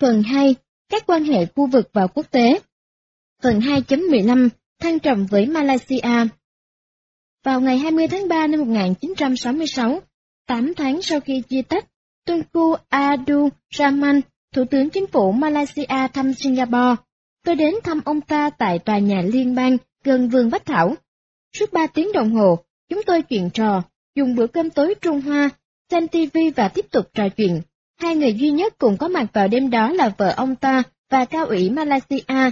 Phần 2. Các quan hệ khu vực và quốc tế. Phần 2.15. Thăng trầm với Malaysia. Vào ngày 20 tháng 3 năm 1966, 8 tháng sau khi chia tách, Tunku Abdul Rahman, Thủ tướng Chính phủ Malaysia thăm Singapore. Tôi đến thăm ông ta tại tòa nhà liên bang gần vườn Bách Thảo. Suốt 3 tiếng đồng hồ, chúng tôi chuyện trò, dùng bữa cơm tối Trung Hoa, xem TV và tiếp tục trò chuyện. Hai người duy nhất cùng có mặt vào đêm đó là vợ ông ta và cao ủy Malaysia,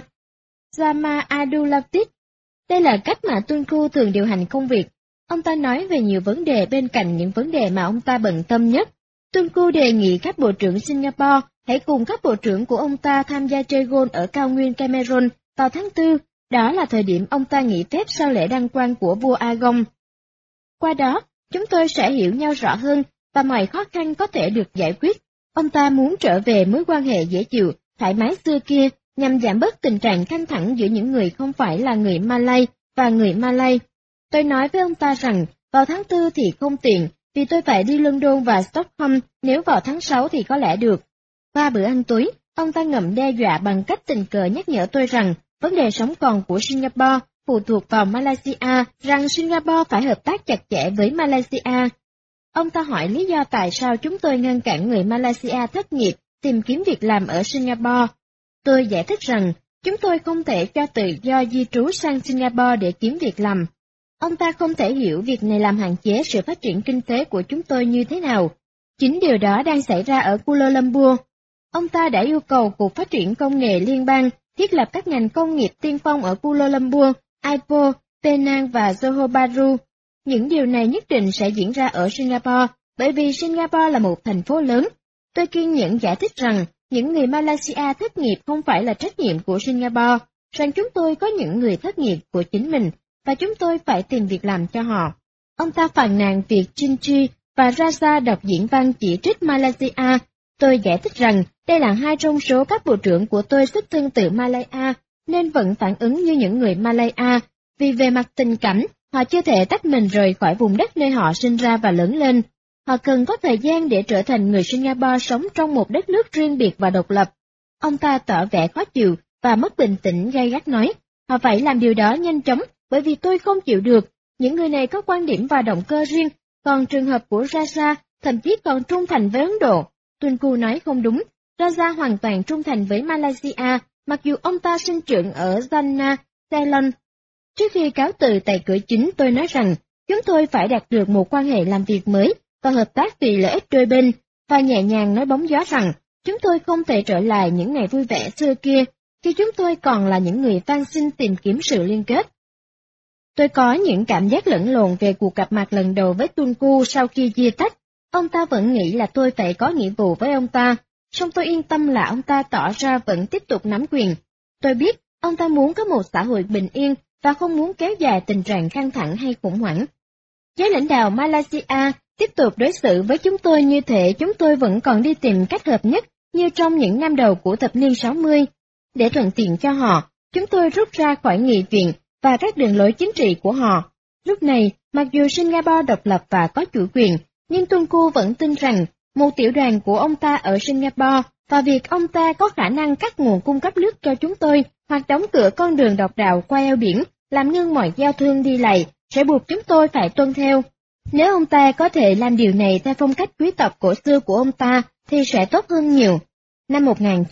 Zama Abdul Latif. Đây là cách mà Tunku thường điều hành công việc. Ông ta nói về nhiều vấn đề bên cạnh những vấn đề mà ông ta bận tâm nhất. Tunku đề nghị các bộ trưởng Singapore hãy cùng các bộ trưởng của ông ta tham gia chơi golf ở cao nguyên Cameron vào tháng 4, đó là thời điểm ông ta nghỉ phép sau lễ đăng quang của vua Agong. Qua đó, chúng tôi sẽ hiểu nhau rõ hơn và mọi khó khăn có thể được giải quyết. Ông ta muốn trở về mối quan hệ dễ chịu, thoải mái xưa kia nhằm giảm bớt tình trạng căng thẳng giữa những người không phải là người Malay và người Malay. Tôi nói với ông ta rằng vào tháng 4 thì không tiện, vì tôi phải đi London và Stockholm, nếu vào tháng 6 thì có lẽ được. Qua bữa ăn tối, ông ta ngầm đe dọa bằng cách tình cờ nhắc nhở tôi rằng vấn đề sống còn của Singapore phụ thuộc vào Malaysia, rằng Singapore phải hợp tác chặt chẽ với Malaysia. Ông ta hỏi lý do tại sao chúng tôi ngăn cản người Malaysia thất nghiệp tìm kiếm việc làm ở Singapore. Tôi giải thích rằng chúng tôi không thể cho tự do di trú sang Singapore để kiếm việc làm. Ông ta không thể hiểu việc này làm hạn chế sự phát triển kinh tế của chúng tôi như thế nào. Chính điều đó đang xảy ra ở Kuala Lumpur. Ông ta đã yêu cầu Cục Phát triển Công nghệ Liên bang thiết lập các ngành công nghiệp tiên phong ở Kuala Lumpur, Ipoh, Penang và Johor Bahru. Những điều này nhất định sẽ diễn ra ở Singapore, bởi vì Singapore là một thành phố lớn. Tôi kiên nhẫn giải thích rằng những người Malaysia thất nghiệp không phải là trách nhiệm của Singapore, rằng chúng tôi có những người thất nghiệp của chính mình, và chúng tôi phải tìm việc làm cho họ. Ông ta phàn nàn việc Chinchi và Raza đọc diễn văn chỉ trích Malaysia. Tôi giải thích rằng đây là hai trong số các bộ trưởng của tôi xuất thân từ Malaya, nên vẫn phản ứng như những người Malaya, vì về mặt tình cảm, họ chưa thể tách mình rời khỏi vùng đất nơi họ sinh ra và lớn lên. Họ cần có thời gian để trở thành người Singapore sống trong một đất nước riêng biệt và độc lập. Ông ta tỏ vẻ khó chịu và mất bình tĩnh gay gắt nói, họ phải làm điều đó nhanh chóng, bởi vì tôi không chịu được. Những người này có quan điểm và động cơ riêng, còn trường hợp của Raja thậm chí còn trung thành với Ấn Độ. Tunku nói không đúng, Raja hoàn toàn trung thành với Malaysia, mặc dù ông ta sinh trưởng ở Jannah, Ceylon. Trước khi cáo từ tại cửa chính, tôi nói rằng chúng tôi phải đạt được một quan hệ làm việc mới và hợp tác vì lợi ích đôi bên, và nhẹ nhàng nói bóng gió rằng chúng tôi không thể trở lại những ngày vui vẻ xưa kia, khi chúng tôi còn là những người van xin tìm kiếm sự liên kết. Tôi có những cảm giác lẫn lộn về cuộc gặp mặt lần đầu với Tunku sau khi chia tách. Ông ta vẫn nghĩ là tôi phải có nghĩa vụ với ông ta, song tôi yên tâm là ông ta tỏ ra vẫn tiếp tục nắm quyền. Tôi biết ông ta muốn có một xã hội bình yên và không muốn kéo dài tình trạng căng thẳng hay khủng hoảng. Giới lãnh đạo Malaysia tiếp tục đối xử với chúng tôi như thể chúng tôi vẫn còn đi tìm cách hợp nhất như trong những năm đầu của thập niên 60. Để thuận tiện cho họ, chúng tôi rút ra khỏi nghị viện và các đường lối chính trị của họ. Lúc này, mặc dù Singapore độc lập và có chủ quyền, nhưng Tunku vẫn tin rằng một tiểu đoàn của ông ta ở Singapore và việc ông ta có khả năng cắt nguồn cung cấp nước cho chúng tôi hoặc đóng cửa con đường độc đạo qua eo biển, làm ngưng mọi giao thương đi lại, sẽ buộc chúng tôi phải tuân theo. Nếu ông ta có thể làm điều này theo phong cách quý tộc cổ xưa của ông ta, thì sẽ tốt hơn nhiều. Năm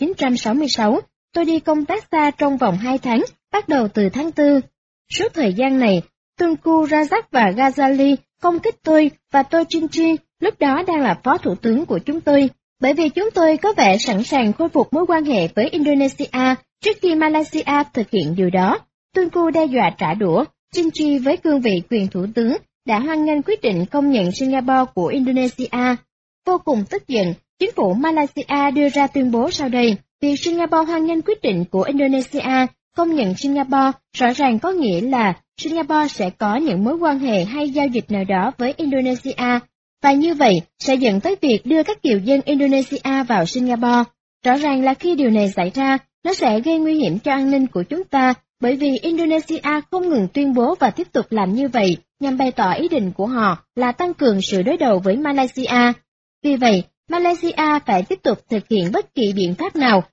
1966, tôi đi công tác xa trong vòng 2 tháng, bắt đầu từ tháng 4. Suốt thời gian này, Tunku Razak và Ghazali công kích tôi và Tochinchi, lúc đó đang là phó thủ tướng của chúng tôi, bởi vì chúng tôi có vẻ sẵn sàng khôi phục mối quan hệ với Indonesia trước khi Malaysia thực hiện điều đó. Tunku đe dọa trả đũa, Chinchi với cương vị quyền thủ tướng đã hoan nghênh quyết định công nhận Singapore của Indonesia. Vô cùng tức giận, chính phủ Malaysia đưa ra tuyên bố sau đây, việc Singapore hoan nghênh quyết định của Indonesia công nhận Singapore rõ ràng có nghĩa là Singapore sẽ có những mối quan hệ hay giao dịch nào đó với Indonesia, và như vậy sẽ dẫn tới việc đưa các kiều dân Indonesia vào Singapore. Rõ ràng là khi điều này xảy ra, nó sẽ gây nguy hiểm cho an ninh của chúng ta, bởi vì Indonesia không ngừng tuyên bố và tiếp tục làm như vậy nhằm bày tỏ ý định của họ là tăng cường sự đối đầu với Malaysia. Vì vậy, Malaysia phải tiếp tục thực hiện bất kỳ biện pháp nào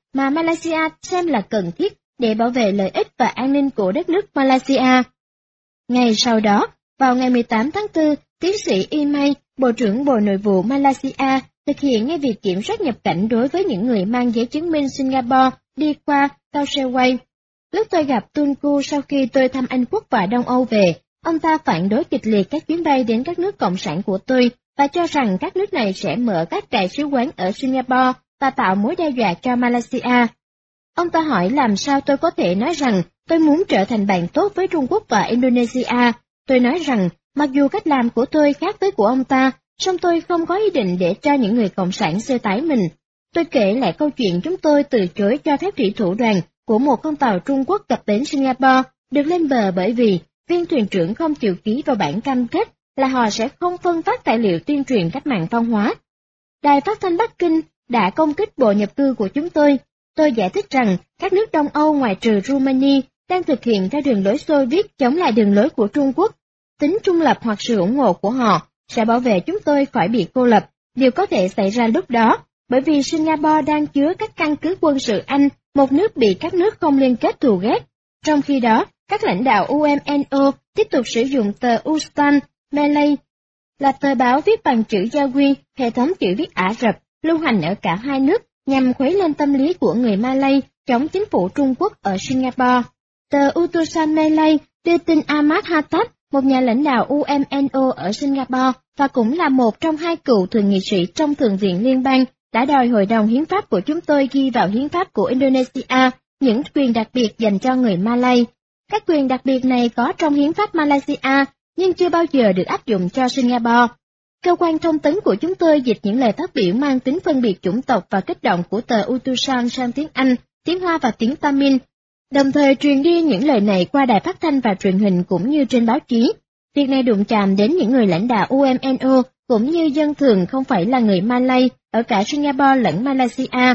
mà Malaysia xem là cần thiết để bảo vệ lợi ích và an ninh của đất nước Malaysia. Ngày sau đó, vào ngày 18 tháng 4, tiến sĩ Imai, Bộ trưởng Bộ Nội vụ Malaysia, thực hiện ngay việc kiểm soát nhập cảnh đối với những người mang giấy chứng minh Singapore đi qua Causeway. Lúc tôi gặp Tunku sau khi tôi thăm Anh Quốc và Đông Âu về, ông ta phản đối kịch liệt các chuyến bay đến các nước cộng sản của tôi và cho rằng các nước này sẽ mở các đại sứ quán ở Singapore và tạo mối đe dọa cho Malaysia. Ông ta hỏi làm sao tôi có thể nói rằng tôi muốn trở thành bạn tốt với Trung Quốc và Indonesia. Tôi nói rằng, mặc dù cách làm của tôi khác với của ông ta, song tôi không có ý định để cho những người cộng sản sơ tái mình. Tôi kể lại câu chuyện chúng tôi từ chối cho phép thủy thủ đoàn của một con tàu Trung Quốc cập bến Singapore được lên bờ bởi vì viên thuyền trưởng không chịu ký vào bản cam kết là họ sẽ không phân phát tài liệu tuyên truyền cách mạng văn hóa. Đài phát thanh Bắc Kinh đã công kích bộ nhập cư của chúng tôi. Tôi giải thích rằng các nước Đông Âu ngoại trừ Romania đang thực hiện theo đường lối Xô Viết chống lại đường lối của Trung Quốc. Tính trung lập hoặc sự ủng hộ của họ sẽ bảo vệ chúng tôi khỏi bị cô lập, điều có thể xảy ra lúc đó, bởi vì Singapore đang chứa các căn cứ quân sự Anh, một nước bị các nước không liên kết thù ghét. Trong khi đó, các lãnh đạo UMNO tiếp tục sử dụng tờ Ustan Malay, là tờ báo viết bằng chữ Jawi, hệ thống chữ viết Ả Rập, lưu hành ở cả hai nước, nhằm khuấy lên tâm lý của người Malay chống chính phủ Trung Quốc ở Singapore. Tờ Utusan Malay đưa tin Ahmad Hattab, một nhà lãnh đạo UMNO ở Singapore và cũng là một trong hai cựu thượng nghị sĩ trong Thượng viện Liên bang, đã đòi Hội đồng Hiến pháp của chúng tôi ghi vào hiến pháp của Indonesia những quyền đặc biệt dành cho người Malay. Các quyền đặc biệt này có trong hiến pháp Malaysia, nhưng chưa bao giờ được áp dụng cho Singapore. Cơ quan thông tấn của chúng tôi dịch những lời phát biểu mang tính phân biệt chủng tộc và kích động của tờ Utusan sang tiếng Anh, tiếng Hoa và tiếng Tamil, đồng thời truyền đi những lời này qua đài phát thanh và truyền hình cũng như trên báo chí. Việc này đụng chạm đến những người lãnh đạo UMNO cũng như dân thường không phải là người Malay ở cả Singapore lẫn Malaysia.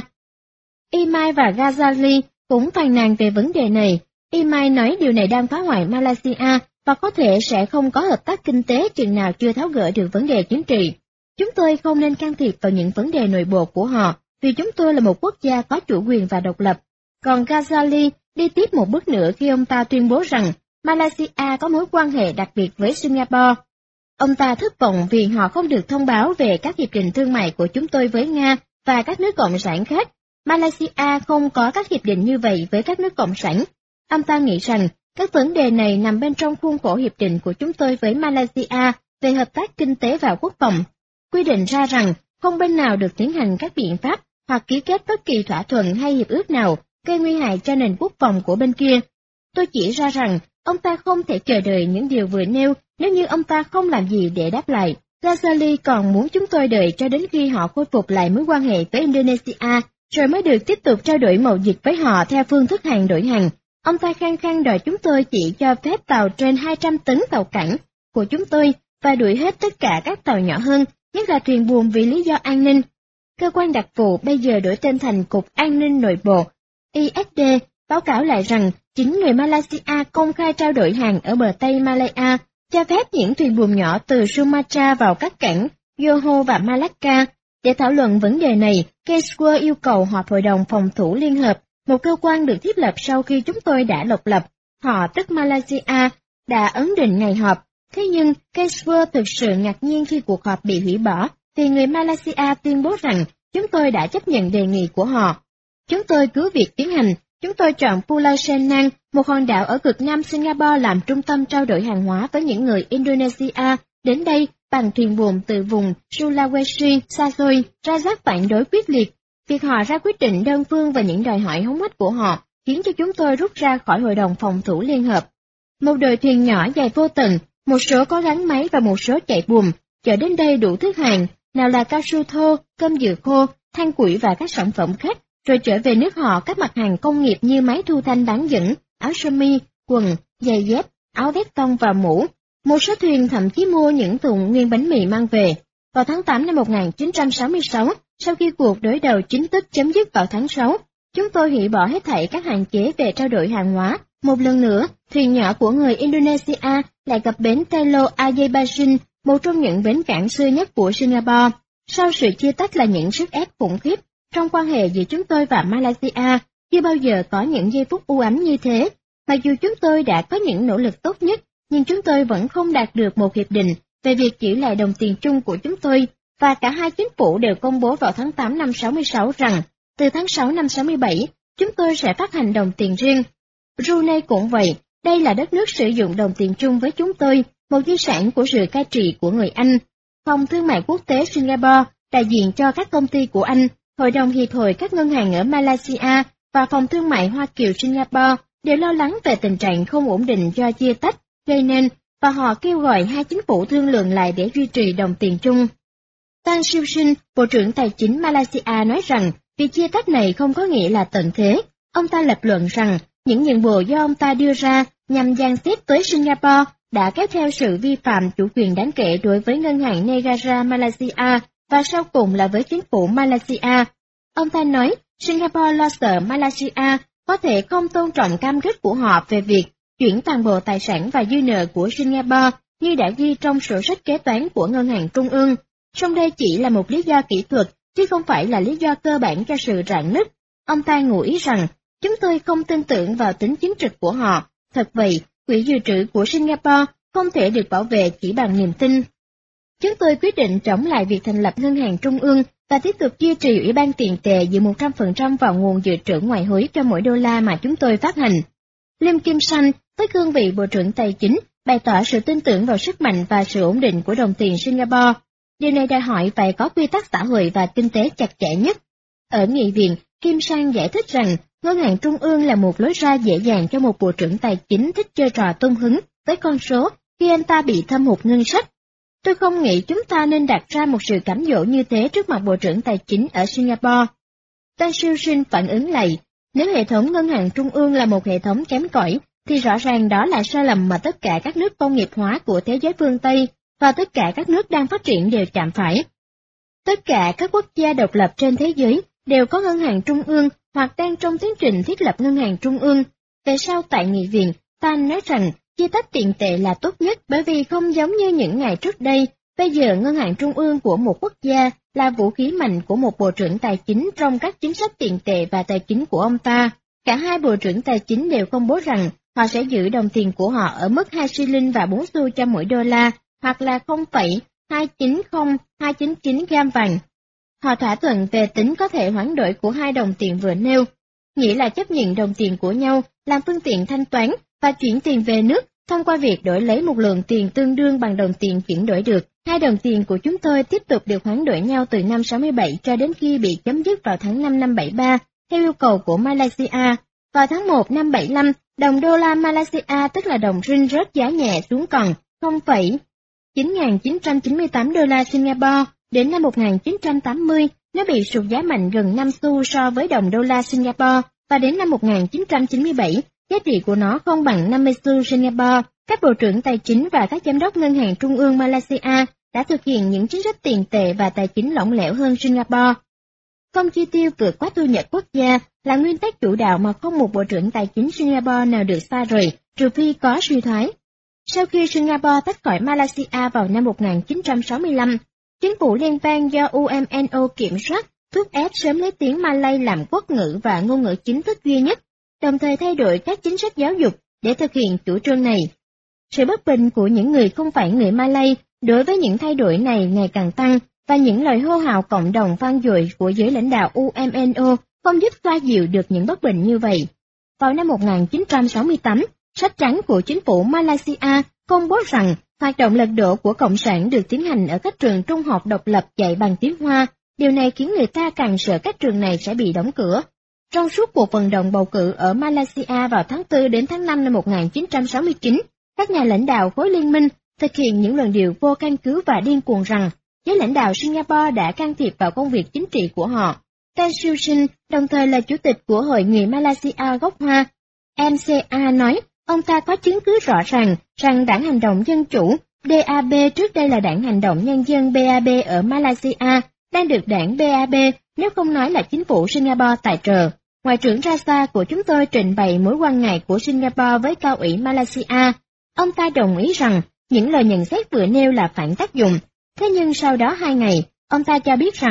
Imai và Ghazali cũng phàn nàn về vấn đề này. Imai nói điều này đang phá hoại Malaysia và có thể sẽ không có hợp tác kinh tế chừng nào chưa tháo gỡ được vấn đề chính trị. Chúng tôi không nên can thiệp vào những vấn đề nội bộ của họ, vì chúng tôi là một quốc gia có chủ quyền và độc lập. Còn Ghazali đi tiếp một bước nữa khi ông ta tuyên bố rằng Malaysia có mối quan hệ đặc biệt với Singapore. Ông ta thất vọng vì họ không được thông báo về các hiệp định thương mại của chúng tôi với Nga và các nước cộng sản khác. Malaysia không có các hiệp định như vậy với các nước cộng sản. Ông ta nghĩ rằng các vấn đề này nằm bên trong khuôn khổ hiệp định của chúng tôi với Malaysia về hợp tác kinh tế và quốc phòng, quy định ra rằng không bên nào được tiến hành các biện pháp hoặc ký kết bất kỳ thỏa thuận hay hiệp ước nào gây nguy hại cho nền quốc phòng của bên kia. Tôi chỉ ra rằng ông ta không thể chờ đợi những điều vừa nêu nếu như ông ta không làm gì để đáp lại. Ghazali còn muốn chúng tôi đợi cho đến khi họ khôi phục lại mối quan hệ với Indonesia, rồi mới được tiếp tục trao đổi mậu dịch với họ theo phương thức hàng đổi hàng. Ông ta khăng khăng đòi chúng tôi chỉ cho phép tàu trên 200 tấn tàu cảng của chúng tôi và đuổi hết tất cả các tàu nhỏ hơn, nhất là thuyền buồm vì lý do an ninh. Cơ quan đặc vụ bây giờ đổi tên thành Cục An ninh Nội bộ, ISD, báo cáo lại rằng chính người Malaysia công khai trao đổi hàng ở bờ Tây Malaya, cho phép những thuyền buồm nhỏ từ Sumatra vào các cảng Johor và Malacca. Để thảo luận vấn đề này, Keswer yêu cầu họp Hội đồng Phòng thủ Liên hợp, một cơ quan được thiết lập sau khi chúng tôi đã độc lập. Họ, tức Malaysia, đã ấn định ngày họp. Thế nhưng, Keswer thực sự ngạc nhiên khi cuộc họp bị hủy bỏ, vì người Malaysia tuyên bố rằng chúng tôi đã chấp nhận đề nghị của họ. Chúng tôi cứ việc tiến hành. Chúng tôi chọn Pulau Senang, một hòn đảo ở cực nam Singapore làm trung tâm trao đổi hàng hóa với những người Indonesia đến đây bằng thuyền buồm từ vùng Sulawesi, Sasoy. Razak phản đối quyết liệt. Việc họ ra quyết định đơn phương và những đòi hỏi hống hách của họ khiến cho chúng tôi rút ra khỏi Hội đồng Phòng thủ Liên hợp. Một đội thuyền nhỏ dài vô tận, một số có gắn máy và một số chạy buồm, chở đến đây đủ thứ hàng, nào là cao su thô, cơm dừa khô, than củi và các sản phẩm khác, rồi trở về nước họ các mặt hàng công nghiệp như máy thu thanh bán dẫn, áo sơ mi, quần, giày dép, áo vest tông và mũ. Một số thuyền thậm chí mua những thùng nguyên bánh mì mang về. Vào tháng 8 năm 1966, sau khi cuộc đối đầu chính thức chấm dứt vào tháng 6, chúng tôi hủy bỏ hết thảy các hạn chế về trao đổi hàng hóa. Một lần nữa, thuyền nhỏ của người Indonesia lại cập bến Teluk Aceh, một trong những bến cảng xưa nhất của Singapore. Sau sự chia tách là những sức ép khủng khiếp, Trong quan hệ giữa chúng tôi và Malaysia, chưa bao giờ có những giây phút u ám như thế. Mặc dù chúng tôi đã có những nỗ lực tốt nhất, nhưng chúng tôi vẫn không đạt được một hiệp định về việc giữ lại đồng tiền chung của chúng tôi, và cả hai chính phủ đều công bố vào tháng 8 năm 66 rằng, từ tháng 6 năm 67, chúng tôi sẽ phát hành đồng tiền riêng. Brunei cũng vậy, đây là đất nước sử dụng đồng tiền chung với chúng tôi, một di sản của sự cai trị của người Anh. Phòng Thương mại Quốc tế Singapore, đại diện cho các công ty của Anh, Hội đồng Hiệp hội các ngân hàng ở Malaysia và Phòng Thương mại Hoa Kiều Singapore đều lo lắng về tình trạng không ổn định do chia tách gây nên, và họ kêu gọi hai chính phủ thương lượng lại để duy trì đồng tiền chung. Tan Siew Sin, Bộ trưởng Tài chính Malaysia nói rằng việc chia tách này không có nghĩa là tận thế. Ông ta lập luận rằng những nhượng bộ do ông ta đưa ra nhằm dàn xếp tới Singapore đã kéo theo sự vi phạm chủ quyền đáng kể đối với ngân hàng Negara Malaysia và sau cùng là với chính phủ Malaysia. Ông ta nói Singapore lo sợ Malaysia có thể không tôn trọng cam kết của họ về việc chuyển toàn bộ tài sản và dư nợ của Singapore như đã ghi trong sổ sách kế toán của ngân hàng trung ương. Song đây chỉ là một lý do kỹ thuật, chứ không phải là lý do cơ bản cho sự rạn nứt. Ông ta ngụ ý rằng, chúng tôi không tin tưởng vào tính chính trực của họ. Thật vậy, quỹ dự trữ của Singapore không thể được bảo vệ chỉ bằng niềm tin. Chúng tôi quyết định chống lại việc thành lập ngân hàng trung ương và tiếp tục duy trì Ủy ban tiền tệ dựa 100% vào nguồn dự trữ ngoại hối cho mỗi đô la mà chúng tôi phát hành. Lim Kim Sang, với cương vị Bộ trưởng Tài chính, bày tỏ sự tin tưởng vào sức mạnh và sự ổn định của đồng tiền Singapore. Điều này đòi hỏi phải có quy tắc xã hội và kinh tế chặt chẽ nhất. Ở nghị viện, Kim Sang giải thích rằng ngân hàng trung ương là một lối ra dễ dàng cho một bộ trưởng tài chính thích chơi trò tung hứng với con số khi anh ta bị thâm hụt ngân sách. Tôi không nghĩ chúng ta nên đặt ra một sự cám dỗ như thế trước mặt bộ trưởng tài chính ở Singapore. Tan Siew Sin phản ứng lại, nếu hệ thống ngân hàng trung ương là một hệ thống kém cỏi, thì rõ ràng đó là sai lầm mà tất cả các nước công nghiệp hóa của thế giới phương Tây và tất cả các nước đang phát triển đều chạm phải. Tất cả các quốc gia độc lập trên thế giới đều có ngân hàng trung ương hoặc đang trong tiến trình thiết lập ngân hàng trung ương. Về sau tại nghị viện, Tan nói rằng chia tách tiền tệ là tốt nhất bởi vì không giống như những ngày trước đây, bây giờ ngân hàng trung ương của một quốc gia là vũ khí mạnh của một bộ trưởng tài chính trong các chính sách tiền tệ và tài chính của ông ta. Cả hai bộ trưởng tài chính đều công bố rằng họ sẽ giữ đồng tiền của họ ở mức 2 xi linh và 4 xu cho mỗi đô la, hoặc là 0,290299 gam vàng. Họ thỏa thuận về tính có thể hoán đổi của hai đồng tiền vừa nêu, nghĩa là chấp nhận đồng tiền của nhau làm phương tiện thanh toán và chuyển tiền về nước thông qua việc đổi lấy một lượng tiền tương đương bằng đồng tiền chuyển đổi được. Hai đồng tiền của chúng tôi tiếp tục được hoán đổi nhau từ năm 67 cho đến khi bị chấm dứt vào tháng 5 năm 73, theo yêu cầu của Malaysia. Vào tháng 1 năm 75, đồng đô la Malaysia tức là đồng ringgit rớt giá nhẹ xuống còn 0,9998 đô la Singapore. Đến năm 1980, nó bị sụt giá mạnh gần 5 xu so với đồng đô la Singapore, và đến năm 1997, giá trị của nó không bằng 50 xu Singapore. Các bộ trưởng tài chính và các giám đốc ngân hàng trung ương Malaysia đã thực hiện những chính sách tiền tệ và tài chính lỏng lẻo hơn Singapore. Không chi tiêu vượt quá thu nhập quốc gia là nguyên tắc chủ đạo mà không một bộ trưởng tài chính Singapore nào được xa rời, trừ phi có suy thoái. Sau khi Singapore tách khỏi Malaysia vào năm 1965, chính phủ liên bang do UMNO kiểm soát thúc ép sớm lấy tiếng Malay làm quốc ngữ và ngôn ngữ chính thức duy nhất, đồng thời thay đổi các chính sách giáo dục để thực hiện chủ trương này. Sự bất bình của những người không phải người Malay đối với những thay đổi này ngày càng tăng, và những lời hô hào cộng đồng vang dội của giới lãnh đạo UMNO không giúp xoa dịu được những bất bình như vậy. Vào năm 1968, sách trắng của chính phủ Malaysia công bố rằng hoạt động lật đổ của Cộng sản được tiến hành ở các trường trung học độc lập dạy bằng tiếng Hoa. Điều này khiến người ta càng sợ các trường này sẽ bị đóng cửa. Trong suốt cuộc vận động bầu cử ở Malaysia vào tháng 4 đến tháng 5 năm 1969, các nhà lãnh đạo khối liên minh thực hiện những luận điệu vô căn cứ và điên cuồng rằng giới lãnh đạo Singapore đã can thiệp vào công việc chính trị của họ. Tan Siew Sin, đồng thời là chủ tịch của Hội người Malaysia gốc Hoa, MCA nói, ông ta có chứng cứ rõ ràng rằng Đảng Hành động Dân Chủ, DAB trước đây là Đảng Hành động Nhân dân BAB ở Malaysia, đang được đảng BAB, nếu không nói là chính phủ Singapore tài trợ. Ngoại trưởng Rasa của chúng tôi trình bày mối quan ngại của Singapore với cao ủy Malaysia. Ông ta đồng ý rằng những lời nhận xét vừa nêu là phản tác dụng. Thế nhưng sau đó 2 ngày, ông ta cho biết rằng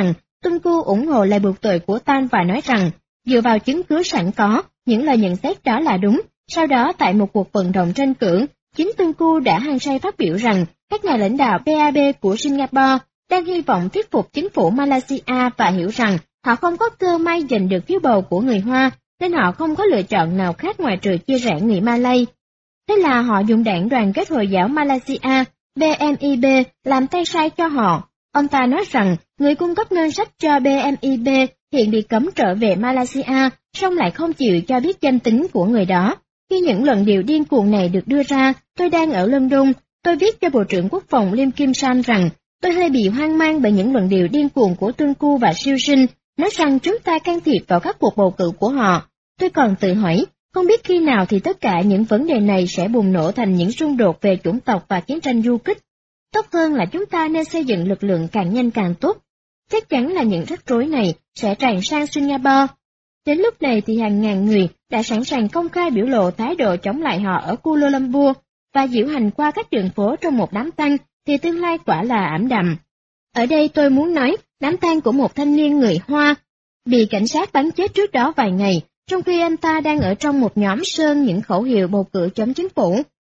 Tunku ủng hộ lời buộc tội của Tan và nói rằng, dựa vào chứng cứ sẵn có, những lời nhận xét đó là đúng. Sau đó tại một cuộc vận động tranh cử, chính Tunku đã hăng say phát biểu rằng các nhà lãnh đạo PAB của Singapore đang hy vọng thuyết phục chính phủ Malaysia và hiểu rằng họ không có cơ may giành được phiếu bầu của người Hoa, nên họ không có lựa chọn nào khác ngoài trừ chia rẽ người Malay. Thế là họ dùng đảng Đoàn kết Hồi giáo Malaysia, BMIB, làm tay sai cho họ. Ông ta nói rằng người cung cấp ngân sách cho BMIB hiện bị cấm trở về Malaysia, song lại không chịu cho biết danh tính của người đó. Khi những luận điệu điên cuồng này được đưa ra, tôi đang ở London, tôi viết cho Bộ trưởng Quốc phòng Lim Kim Sam rằng tôi hơi bị hoang mang bởi những luận điệu điên cuồng của Tunku và Siêu Sinh, nói rằng chúng ta can thiệp vào các cuộc bầu cử của họ. Tôi còn tự hỏi, không biết khi nào thì tất cả những vấn đề này sẽ bùng nổ thành những xung đột về chủng tộc và chiến tranh du kích. Tốt hơn là chúng ta nên xây dựng lực lượng càng nhanh càng tốt. Chắc chắn là những rắc rối này sẽ tràn sang Singapore. Đến lúc này thì hàng ngàn người đã sẵn sàng công khai biểu lộ thái độ chống lại họ ở Kuala Lumpur và diễu hành qua các đường phố trong một đám tang, thì tương lai quả là ảm đạm. Ở đây tôi muốn nói đám tang của một thanh niên người Hoa bị cảnh sát bắn chết trước đó vài ngày, trong khi anh ta đang ở trong một nhóm sơn những khẩu hiệu bầu cử chống chính phủ.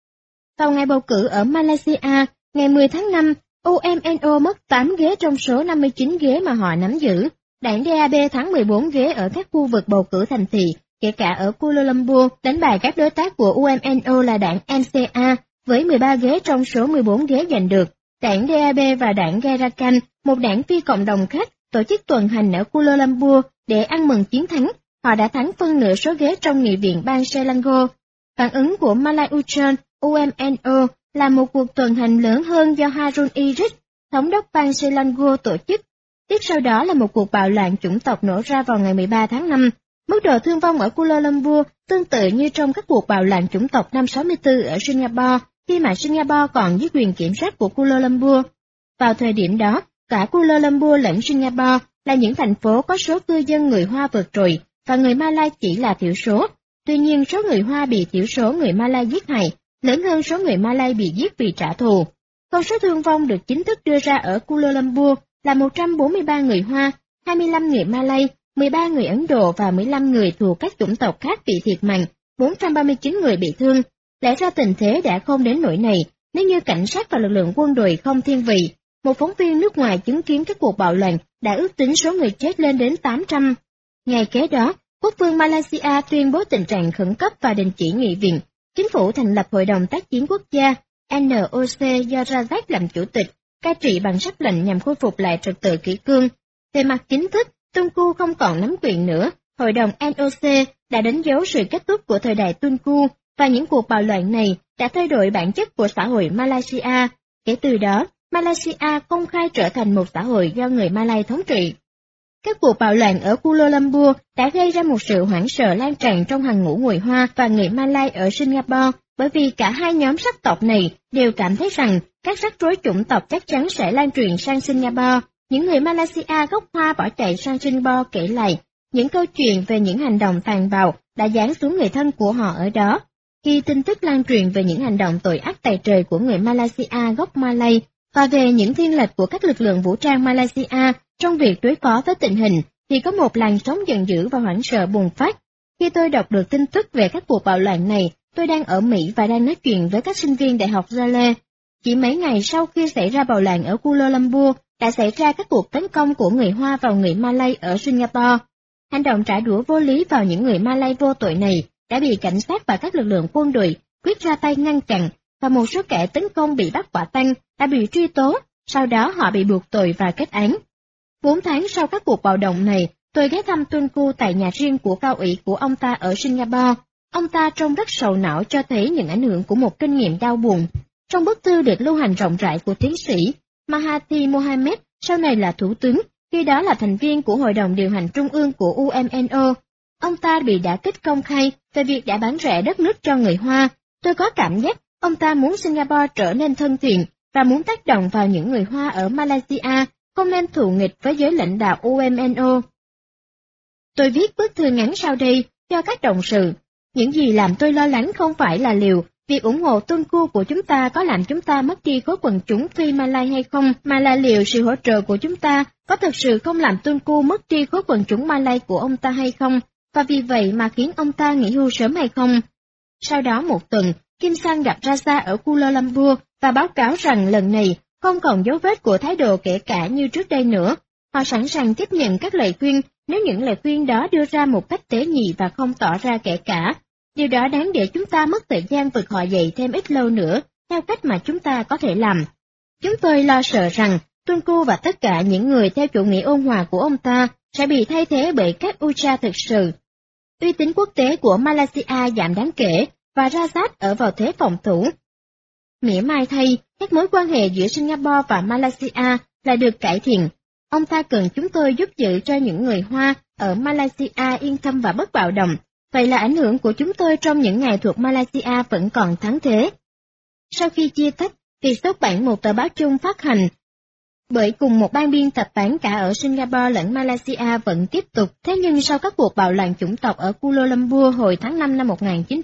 Vào ngày bầu cử ở Malaysia, ngày 10 tháng 5, UMNO mất 8 ghế trong số 59 ghế mà họ nắm giữ. Đảng DAB thắng 14 ghế ở các khu vực bầu cử thành thị, kể cả ở Kuala Lumpur, đánh bại các đối tác của UMNO là đảng MCA, với 13 ghế trong số 14 ghế giành được. Đảng DAB và đảng Gerakan, một đảng phi cộng đồng khác, tổ chức tuần hành ở Kuala Lumpur để ăn mừng chiến thắng. Họ đã thắng phân nửa số ghế trong nghị viện bang Selangor. Phản ứng của Malayuchan UMNO là một cuộc tuần hành lớn hơn do Harun Iris, thống đốc bang Selangor tổ chức. Tiếp sau đó là một cuộc bạo loạn chủng tộc nổ ra vào ngày 13 tháng 5. Mức độ thương vong ở Kuala Lumpur tương tự như trong các cuộc bạo loạn chủng tộc năm 64 ở Singapore, khi mà Singapore còn dưới quyền kiểm soát của Kuala Lumpur. Vào thời điểm đó, cả Kuala Lumpur lẫn Singapore là những thành phố có số cư dân người Hoa vượt trội, và người Malay chỉ là thiểu số. Tuy nhiên số người Hoa bị thiểu số người Malay giết hại, lớn hơn số người Malay bị giết vì trả thù. Con số thương vong được chính thức đưa ra ở Kuala Lumpur là 143 người Hoa, 25 người Malay, 13 người Ấn Độ và 15 người thuộc các chủng tộc khác bị thiệt mạng, 439 người bị thương. Lẽ ra tình thế đã không đến nỗi này nếu như cảnh sát và lực lượng quân đội không thiên vị. Một phóng viên nước ngoài chứng kiến các cuộc bạo loạn đã ước tính số người chết lên đến 800. Ngày kế đó, Quốc vương Malaysia tuyên bố tình trạng khẩn cấp và đình chỉ nghị viện. Chính phủ thành lập Hội đồng Tác chiến Quốc gia, NOC do Rajak làm chủ tịch, cai trị bằng sắc lệnh nhằm khôi phục lại trật tự kỷ cương. Về mặt chính thức, Tunku không còn nắm quyền nữa. Hội đồng NOC đã đánh dấu sự kết thúc của thời đại Tunku, và những cuộc bạo loạn này đã thay đổi bản chất của xã hội Malaysia. Kể từ đó, Malaysia công khai trở thành một xã hội do người Malay thống trị. Các cuộc bạo loạn ở Kuala Lumpur đã gây ra một sự hoảng sợ lan tràn trong hàng ngũ người Hoa và người Malay ở Singapore, bởi vì cả hai nhóm sắc tộc này đều cảm thấy rằng các rắc rối chủng tộc chắc chắn sẽ lan truyền sang Singapore. Những người Malaysia gốc Hoa bỏ chạy sang Singapore kể lại những câu chuyện về những hành động tàn bạo đã giáng xuống người thân của họ ở đó. Khi tin tức lan truyền về những hành động tội ác tày trời của người Malaysia gốc Malay và về những thiên lệch của các lực lượng vũ trang Malaysia trong việc đối phó với tình hình, thì có một làn sóng giận dữ và hoảng sợ bùng phát. Khi tôi đọc được tin tức về các cuộc bạo loạn này, tôi đang ở Mỹ và đang nói chuyện với các sinh viên đại học Yale. Chỉ mấy ngày sau khi xảy ra bạo loạn ở Kuala Lumpur, đã xảy ra các cuộc tấn công của người Hoa vào người Malay ở Singapore. Hành động trả đũa vô lý vào những người Malay vô tội này đã bị cảnh sát và các lực lượng quân đội quyết ra tay ngăn chặn, và một số kẻ tấn công bị bắt quả tang đã bị truy tố, sau đó họ bị buộc tội và kết án. 4 tháng sau các cuộc bạo động này, tôi ghé thăm Tunku tại nhà riêng của cao ủy của ông ta ở Singapore. Ông ta trông rất sầu não, cho thấy những ảnh hưởng của một kinh nghiệm đau buồn. Trong bức thư được lưu hành rộng rãi của tiến sĩ Mahathir Mohamad, sau này là thủ tướng, khi đó là thành viên của Hội đồng điều hành trung ương của UMNO, ông ta bị đả kích công khai về việc đã bán rẻ đất nước cho người Hoa. Tôi có cảm giác ông ta muốn Singapore trở nên thân thiện và muốn tác động vào những người Hoa ở Malaysia, không nên thù nghịch với giới lãnh đạo UMNO. Tôi viết bức thư ngắn sau đây cho các đồng sự. Những gì làm tôi lo lắng không phải là liều Việc ủng hộ Tunku của chúng ta có làm chúng ta mất đi khối quần chúng phi Malay hay không, mà là liệu sự hỗ trợ của chúng ta có thực sự không làm Tunku mất đi khối quần chúng Malay của ông ta hay không, và vì vậy mà khiến ông ta nghỉ hưu sớm hay không. Sau đó một tuần, Kim Sang gặp Raja ở Kuala Lumpur và báo cáo rằng lần này không còn dấu vết của thái độ kể cả như trước đây nữa. Họ sẵn sàng tiếp nhận các lời khuyên nếu những lời khuyên đó đưa ra một cách tế nhị và không tỏ ra kể cả. Điều đó đáng để chúng ta mất thời gian vực họ dậy thêm ít lâu nữa, theo cách mà chúng ta có thể làm. Chúng tôi lo sợ rằng Tunku và tất cả những người theo chủ nghĩa ôn hòa của ông ta sẽ bị thay thế bởi các Ucha thực sự. Uy tín quốc tế của Malaysia giảm đáng kể, và Rajat ở vào thế phòng thủ. Mỉa mai thay, các mối quan hệ giữa Singapore và Malaysia là được cải thiện. Ông ta cần chúng tôi giúp giữ cho những người Hoa ở Malaysia yên tâm và bất bạo động. Vậy là ảnh hưởng của chúng tôi trong những ngày thuộc Malaysia vẫn còn thắng thế. Sau khi chia tách, việc xuất bản một tờ báo chung phát hành bởi cùng một ban biên tập bán cả ở Singapore lẫn Malaysia vẫn tiếp tục. Thế nhưng sau các cuộc bạo loạn chủng tộc ở Kuala Lumpur hồi tháng 5 năm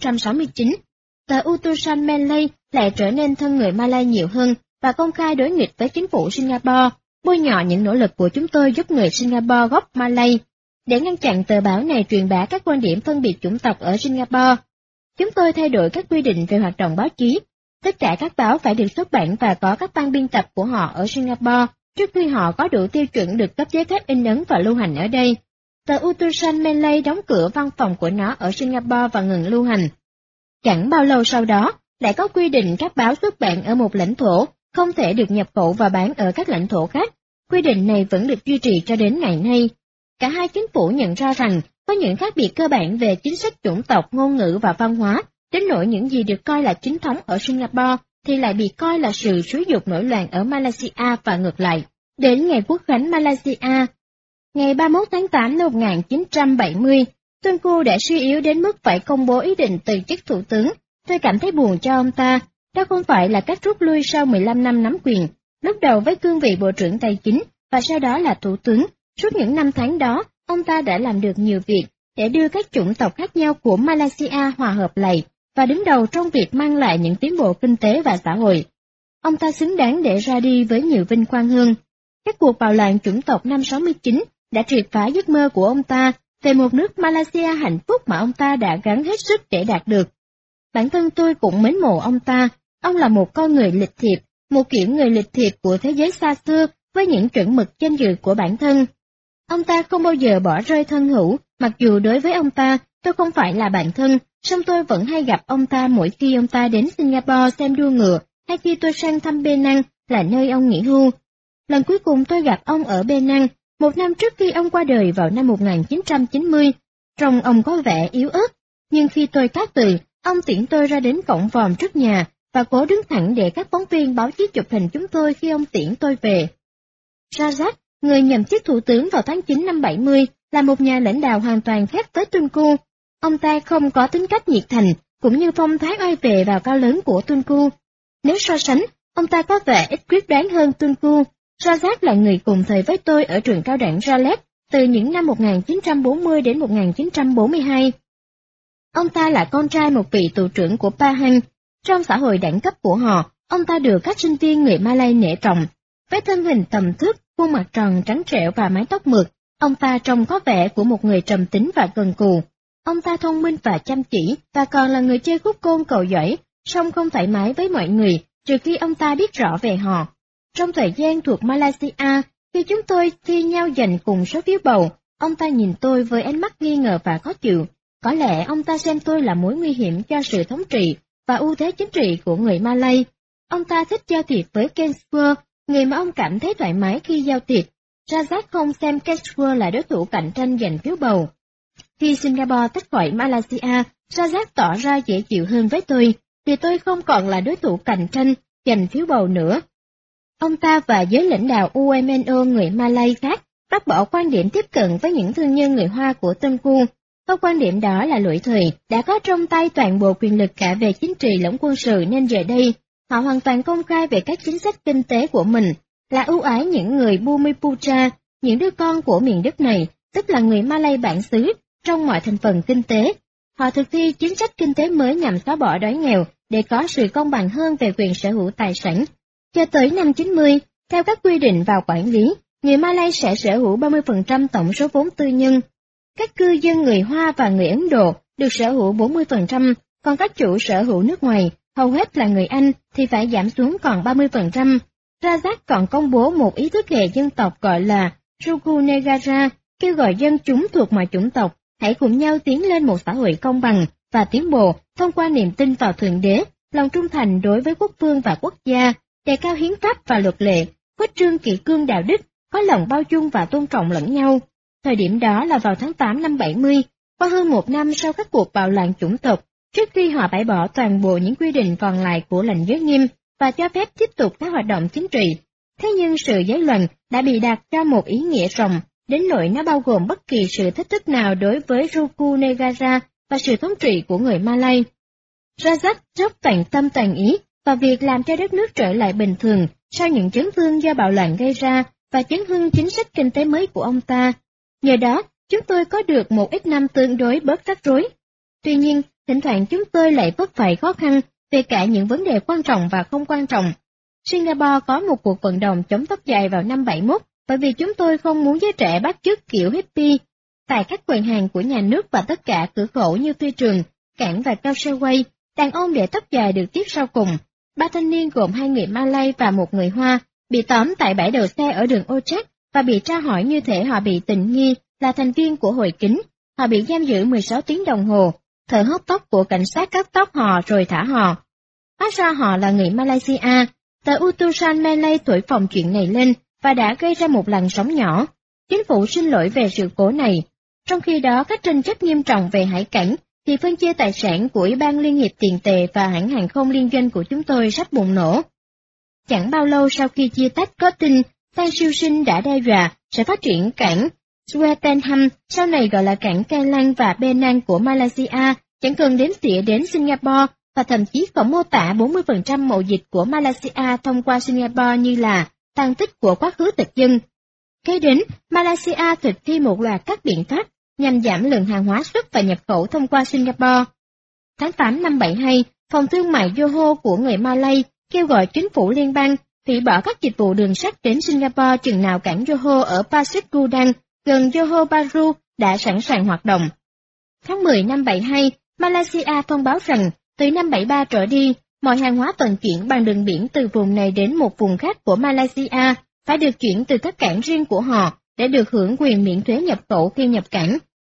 1969, tờ Utusan Malay lại trở nên thân người Malay nhiều hơn và công khai đối nghịch với chính phủ Singapore, bôi nhọ những nỗ lực của chúng tôi giúp người Singapore gốc Malay. Để ngăn chặn tờ báo này truyền bá các quan điểm phân biệt chủng tộc ở Singapore, chúng tôi thay đổi các quy định về hoạt động báo chí. Tất cả các báo phải được xuất bản và có các ban biên tập của họ ở Singapore trước khi họ có đủ tiêu chuẩn được cấp giấy phép in ấn và lưu hành ở đây. Tờ Utusan Malay đóng cửa văn phòng của nó ở Singapore và ngừng lưu hành. Chẳng bao lâu sau đó, lại có quy định các báo xuất bản ở một lãnh thổ không thể được nhập khẩu và bán ở các lãnh thổ khác. Quy định này vẫn được duy trì cho đến ngày nay. Cả hai chính phủ nhận ra rằng có những khác biệt cơ bản về chính sách chủng tộc, ngôn ngữ và văn hóa, đến nỗi những gì được coi là chính thống ở Singapore thì lại bị coi là sự xúi dục nổi loạn ở Malaysia và ngược lại. Đến ngày Quốc khánh Malaysia, ngày 31 tháng 8 năm 1970, Tunku đã suy yếu đến mức phải công bố ý định từ chức thủ tướng. Tôi cảm thấy buồn cho ông ta. Đó không phải là cách rút lui sau 15 năm nắm quyền, lúc đầu với cương vị Bộ trưởng Tài chính và sau đó là Thủ tướng. Suốt những năm tháng đó, ông ta đã làm được nhiều việc để đưa các chủng tộc khác nhau của Malaysia hòa hợp lại và đứng đầu trong việc mang lại những tiến bộ kinh tế và xã hội. Ông ta xứng đáng để ra đi với nhiều vinh quang hơn. Các cuộc bạo loạn chủng tộc năm 69 đã triệt phá giấc mơ của ông ta về một nước Malaysia hạnh phúc mà ông ta đã gắng hết sức để đạt được. Bản thân tôi cũng mến mộ ông ta. Ông là một con người lịch thiệp, một kiểu người lịch thiệp của thế giới xa xưa với những chuẩn mực danh dự của bản thân. Ông ta không bao giờ bỏ rơi thân hữu, mặc dù đối với ông ta, tôi không phải là bạn thân, song tôi vẫn hay gặp ông ta mỗi khi ông ta đến Singapore xem đua ngựa, hay khi tôi sang thăm Penang là nơi ông nghỉ hưu. Lần cuối cùng tôi gặp ông ở Penang, một năm trước khi ông qua đời vào năm 1990. Trông ông có vẻ yếu ớt, nhưng khi tôi cát từ, ông tiễn tôi ra đến cổng vòm trước nhà và cố đứng thẳng để các phóng viên báo chí chụp hình chúng tôi khi ông tiễn tôi về. Rajat, người nhậm chức thủ tướng vào tháng 9 năm 70, là một nhà lãnh đạo hoàn toàn khác với Tunku. Ông ta không có tính cách nhiệt thành, cũng như phong thái oai vệ và cao lớn của Tunku. Nếu so sánh, ông ta có vẻ ít quyết đoán hơn Tunku. Rajat là người cùng thời với tôi ở trường cao đẳng Raleigh từ những năm 1940 đến 1942. Ông ta là con trai một vị tù trưởng của Pahang. Trong xã hội đẳng cấp của họ, ông ta được các sinh viên người Malay nể trọng. Với thân hình tầm thước, khuôn mặt tròn trắng trẻo và mái tóc mượt, ông ta trông có vẻ của một người trầm tính và cần cù. Ông ta thông minh và chăm chỉ, và còn là người chơi khúc côn cầu giỏi, song không thoải mái với mọi người, trừ khi ông ta biết rõ về họ. Trong thời gian thuộc Malaysia, khi chúng tôi thi nhau giành cùng số phiếu bầu, ông ta nhìn tôi với ánh mắt nghi ngờ và khó chịu. Có lẽ ông ta xem tôi là mối nguy hiểm cho sự thống trị và ưu thế chính trị của người Malay. Ông ta thích giao thiệp với Kensworth, người mà ông cảm thấy thoải mái khi giao thiệp. Rajat không xem Kensworth là đối thủ cạnh tranh giành phiếu bầu. Khi Singapore tách khỏi Malaysia, Rajat tỏ ra dễ chịu hơn với tôi, vì tôi không còn là đối thủ cạnh tranh giành phiếu bầu nữa. Ông ta và giới lãnh đạo UMNO người Malay khác bác bỏ quan điểm tiếp cận với những thương nhân người Hoa của Tunku. Có quan điểm đó là lỗi thời, đã có trong tay toàn bộ quyền lực cả về chính trị lẫn quân sự nên giờ đây, họ hoàn toàn công khai về các chính sách kinh tế của mình, là ưu ái những người Bumiputra, những đứa con của miền đất này, tức là người Malay bản xứ, trong mọi thành phần kinh tế. Họ thực thi chính sách kinh tế mới nhằm xóa bỏ đói nghèo, để có sự công bằng hơn về quyền sở hữu tài sản. Cho tới năm 90, theo các quy định vào quản lý, người Malay sẽ sở hữu 30% tổng số vốn tư nhân. Các cư dân người Hoa và người Ấn Độ được sở hữu 40%, còn các chủ sở hữu nước ngoài, hầu hết là người Anh, thì phải giảm xuống còn 30%. Rajat còn công bố một ý thức hệ dân tộc gọi là Rukhu Negara, kêu gọi dân chúng thuộc mọi chủng tộc hãy cùng nhau tiến lên một xã hội công bằng và tiến bộ thông qua niềm tin vào Thượng Đế, lòng trung thành đối với quốc vương và quốc gia, đề cao hiến pháp và luật lệ, khuếch trương kỷ cương đạo đức, có lòng bao dung và tôn trọng lẫn nhau. Thời điểm đó là vào tháng 8 năm 70, qua hơn một năm sau các cuộc bạo loạn chủng tộc, trước khi họ bãi bỏ toàn bộ những quy định còn lại của lệnh giới nghiêm và cho phép tiếp tục các hoạt động chính trị. Thế nhưng sự giới luận đã bị đặt cho một ý nghĩa rộng, đến nỗi nó bao gồm bất kỳ sự thách thức nào đối với Rukhu Negara và sự thống trị của người Malay. Rajat dốc toàn tâm toàn ý vào việc làm cho đất nước trở lại bình thường sau những chấn thương do bạo loạn gây ra và chấn hưng chính sách kinh tế mới của ông ta. Nhờ đó, chúng tôi có được một ít năm tương đối bớt rắc rối. Tuy nhiên, thỉnh thoảng chúng tôi lại vấp phải khó khăn về cả những vấn đề quan trọng và không quan trọng. Singapore có một cuộc vận động chống tóc dài vào năm 71 bởi vì chúng tôi không muốn giới trẻ bắt chước kiểu hippie. Tại các quầy hàng của nhà nước và tất cả cửa khẩu như phi trường, cảng và causeway, đàn ông để tóc dài được tiếp sau cùng. 3 thanh niên gồm 2 người Malay và 1 người Hoa bị tóm tại bãi đậu xe ở đường Ochak và bị tra hỏi như thể họ bị tình nghi là thành viên của hội kính. Họ bị giam giữ 16 tiếng đồng hồ, thợ hớt tóc của cảnh sát cắt tóc họ rồi thả họ. Hóa ra họ là người Malaysia. Tờ Utusan Malay thổi phồng chuyện này lên và đã gây ra một làn sóng nhỏ. Chính phủ xin lỗi về sự cố này. Trong khi đó các tranh chấp nghiêm trọng về hải cảnh thì phân chia tài sản của Ủy ban Liên hiệp Tiền tệ và hãng hàng không liên doanh của chúng tôi sắp bùng nổ. Chẳng bao lâu sau khi chia tách có tin Tan Siêu Sinh đã đe dọa sẽ phát triển cảng Swettenham, sau này gọi là cảng Kailang và Penang của Malaysia, chẳng cần đếm xỉa đến Singapore, và thậm chí còn mô tả 40% mậu dịch của Malaysia thông qua Singapore như là tàn tích của quá khứ thực dân. Kế đến, Malaysia thực thi một loạt các biện pháp nhằm giảm lượng hàng hóa xuất và nhập khẩu thông qua Singapore. Tháng 8 năm 72, Phòng Thương mại Johor của người Malay kêu gọi chính phủ liên bang hủy bỏ các dịch vụ đường sắt đến Singapore chừng nào cảng Johor ở Pasir Gudang, gần Johor Bahru, đã sẵn sàng hoạt động. Tháng 10 năm 72, Malaysia thông báo rằng từ năm 73 trở đi, mọi hàng hóa vận chuyển bằng đường biển từ vùng này đến một vùng khác của Malaysia phải được chuyển từ các cảng riêng của họ để được hưởng quyền miễn thuế nhập khẩu khi nhập cảng.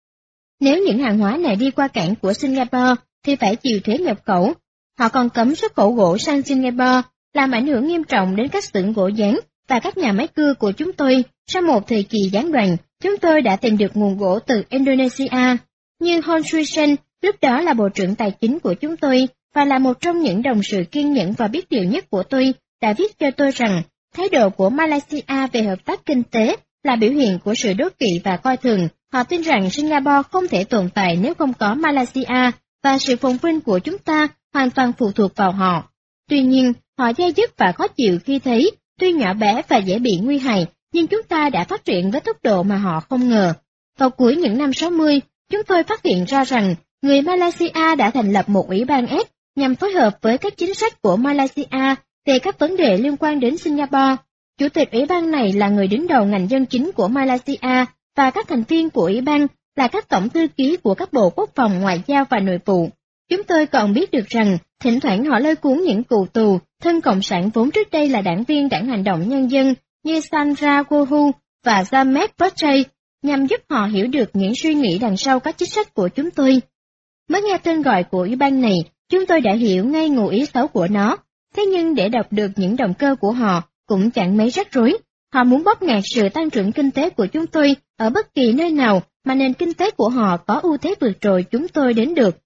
Nếu những hàng hóa này đi qua cảng của Singapore thì phải chịu thuế nhập khẩu. Họ còn cấm xuất khẩu gỗ sang Singapore, làm ảnh hưởng nghiêm trọng đến các xưởng gỗ dán và các nhà máy cưa của chúng tôi. Sau một thời kỳ gián đoạn, chúng tôi đã tìm được nguồn gỗ từ Indonesia, như Hon Sui Sen, lúc đó là Bộ trưởng Tài chính của chúng tôi, và là một trong những đồng sự kiên nhẫn và biết điều nhất của tôi, đã viết cho tôi rằng thái độ của Malaysia về hợp tác kinh tế là biểu hiện của sự đố kỵ và coi thường. Họ tin rằng Singapore không thể tồn tại nếu không có Malaysia, và sự phồn vinh của chúng ta hoàn toàn phụ thuộc vào họ. Tuy nhiên, họ dai dứt và khó chịu khi thấy, tuy nhỏ bé và dễ bị nguy hại, nhưng chúng ta đã phát triển với tốc độ mà họ không ngờ. Vào cuối những năm 60, chúng tôi phát hiện ra rằng người Malaysia đã thành lập một ủy ban S nhằm phối hợp với các chính sách của Malaysia về các vấn đề liên quan đến Singapore. Chủ tịch ủy ban này là người đứng đầu ngành dân chính của Malaysia, và các thành viên của ủy ban là các tổng thư ký của các bộ quốc phòng, ngoại giao và nội vụ. Chúng tôi còn biết được rằng, thỉnh thoảng họ lôi cuốn những cựu tù, thân cộng sản vốn trước đây là đảng viên Đảng Hành động Nhân dân như Sandra Gohu và Jamet Botchay, nhằm giúp họ hiểu được những suy nghĩ đằng sau các chính sách của chúng tôi. Mới nghe tên gọi của ủy ban này, chúng tôi đã hiểu ngay ngụ ý xấu của nó, thế nhưng để đọc được những động cơ của họ cũng chẳng mấy rắc rối. Họ muốn bóp nghẹt sự tăng trưởng kinh tế của chúng tôi ở bất kỳ nơi nào mà nền kinh tế của họ có ưu thế vượt trội chúng tôi đến được.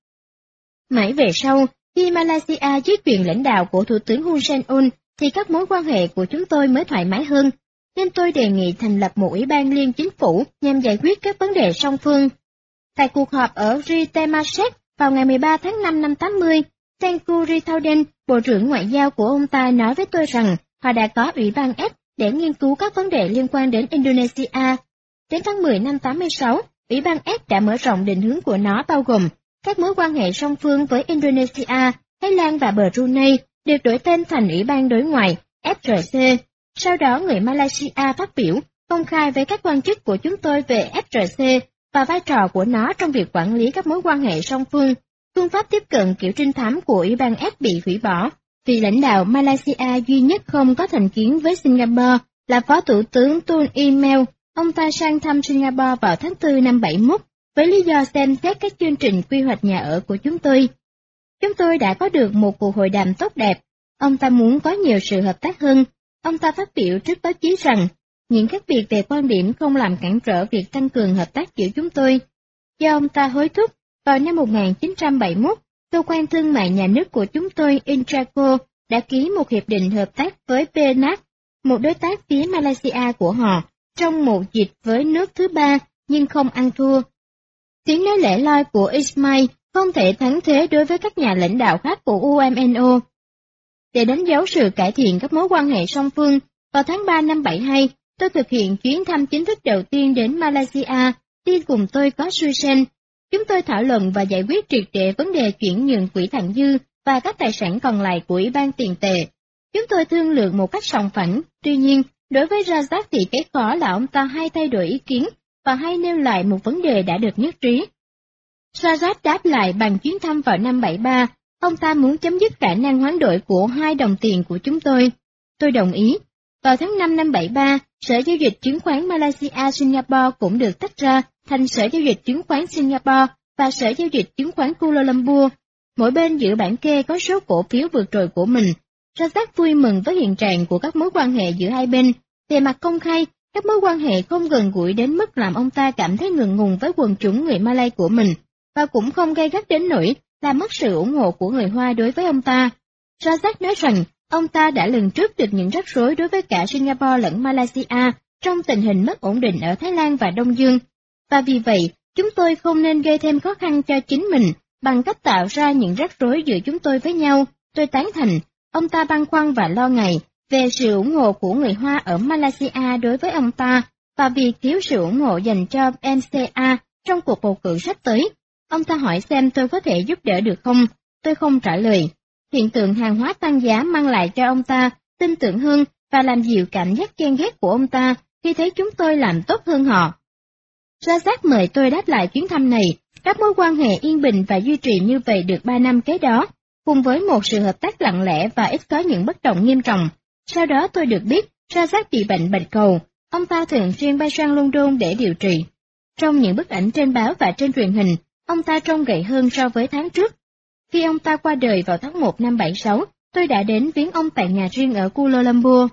Mãi về sau, khi Malaysia dưới quyền lãnh đạo của Thủ tướng Hun Sen Un, thì các mối quan hệ của chúng tôi mới thoải mái hơn, nên tôi đề nghị thành lập một ủy ban liên chính phủ nhằm giải quyết các vấn đề song phương. Tại cuộc họp ở Ritemasek vào ngày 13 tháng 5 năm 80, Tengku Rithauden, Bộ trưởng Ngoại giao của ông ta nói với tôi rằng họ đã có ủy ban S để nghiên cứu các vấn đề liên quan đến Indonesia. Đến tháng 10 năm 86, ủy ban S đã mở rộng định hướng của nó bao gồm các mối quan hệ song phương với Indonesia Thái Lan và Brunei được đổi tên thành Ủy ban Đối ngoại FRC. Sau đó người Malaysia phát biểu công khai với các quan chức của chúng tôi về FRC và vai trò của nó trong việc quản lý các mối quan hệ song phương. Phương pháp tiếp cận kiểu trinh thám của Ủy ban F bị hủy bỏ. Vị lãnh đạo Malaysia duy nhất không có thành kiến với Singapore là Phó Thủ tướng Tun Email. Ông ta sang thăm Singapore vào tháng 4 năm 71 với lý do xem xét các chương trình quy hoạch nhà ở của chúng tôi. Chúng tôi đã có được một cuộc hội đàm tốt đẹp. Ông ta muốn có nhiều sự hợp tác hơn. Ông ta phát biểu trước báo chí rằng, những khác biệt về quan điểm không làm cản trở việc tăng cường hợp tác giữa chúng tôi. Do ông ta hối thúc, vào năm 1971, cơ quan thương mại nhà nước của chúng tôi Intraco đã ký một hiệp định hợp tác với PNAC, một đối tác phía Malaysia của họ, trong một dịch với nước thứ ba nhưng không ăn thua. Tiếng nói lẻ loi của Ismail không thể thắng thế đối với các nhà lãnh đạo khác của UMNO. Để đánh dấu sự cải thiện các mối quan hệ song phương, vào tháng 3 năm 72, tôi thực hiện chuyến thăm chính thức đầu tiên đến Malaysia, đi cùng tôi có Susan. Chúng tôi thảo luận và giải quyết triệt để vấn đề chuyển nhượng quỹ thặng dư và các tài sản còn lại của Ủy ban tiền tệ. Chúng tôi thương lượng một cách sòng phẳng, tuy nhiên, đối với Razak thì cái khó là ông ta hay thay đổi ý kiến và hay nêu lại một vấn đề đã được nhất trí. Razak đáp lại bằng chuyến thăm vào năm 73, ông ta muốn chấm dứt khả năng hoán đổi của 2 đồng tiền của chúng tôi. Tôi đồng ý. Vào tháng 5 năm 73, Sở Giao dịch Chứng khoán Malaysia Singapore cũng được tách ra thành Sở Giao dịch Chứng khoán Singapore và Sở Giao dịch Chứng khoán Kuala Lumpur. Mỗi bên giữ bản kê có số cổ phiếu vượt trội của mình. Razak vui mừng với hiện trạng của các mối quan hệ giữa hai bên. Về mặt công khai, các mối quan hệ không gần gũi đến mức làm ông ta cảm thấy ngượng ngùng với quần chúng người Malay của mình, và cũng không gay gắt đến nỗi làm mất sự ủng hộ của người Hoa đối với ông ta. Razak nói rằng ông ta đã lường trước được những rắc rối đối với cả Singapore lẫn Malaysia trong tình hình mất ổn định ở Thái Lan và Đông Dương, và vì vậy chúng tôi không nên gây thêm khó khăn cho chính mình bằng cách tạo ra những rắc rối giữa chúng tôi với nhau. Tôi tán thành. Ông ta băn khoăn và lo ngại về sự ủng hộ của người Hoa ở Malaysia đối với ông ta và việc thiếu sự ủng hộ dành cho MCA trong cuộc bầu cử sắp tới. Ông ta hỏi xem tôi có thể giúp đỡ được không. Tôi không trả lời. Hiện tượng hàng hóa tăng giá mang lại cho ông ta tin tưởng hơn và làm dịu cảm giác ghen ghét của ông ta khi thấy chúng tôi làm tốt hơn họ. Razak mời tôi đáp lại chuyến thăm này. Các mối quan hệ yên bình và duy trì như vậy được 3 năm kế đó, cùng với một sự hợp tác lặng lẽ và ít có những bất đồng nghiêm trọng. Sau đó tôi được biết Razak bị bệnh bạch cầu. Ông ta thường xuyên bay sang London để điều trị. Trong những bức ảnh trên báo và trên truyền hình, ông ta trông gầy hơn so với tháng trước. Khi ông ta qua đời vào tháng 1 năm 76, tôi đã đến viếng ông tại nhà riêng ở Kuala Lumpur.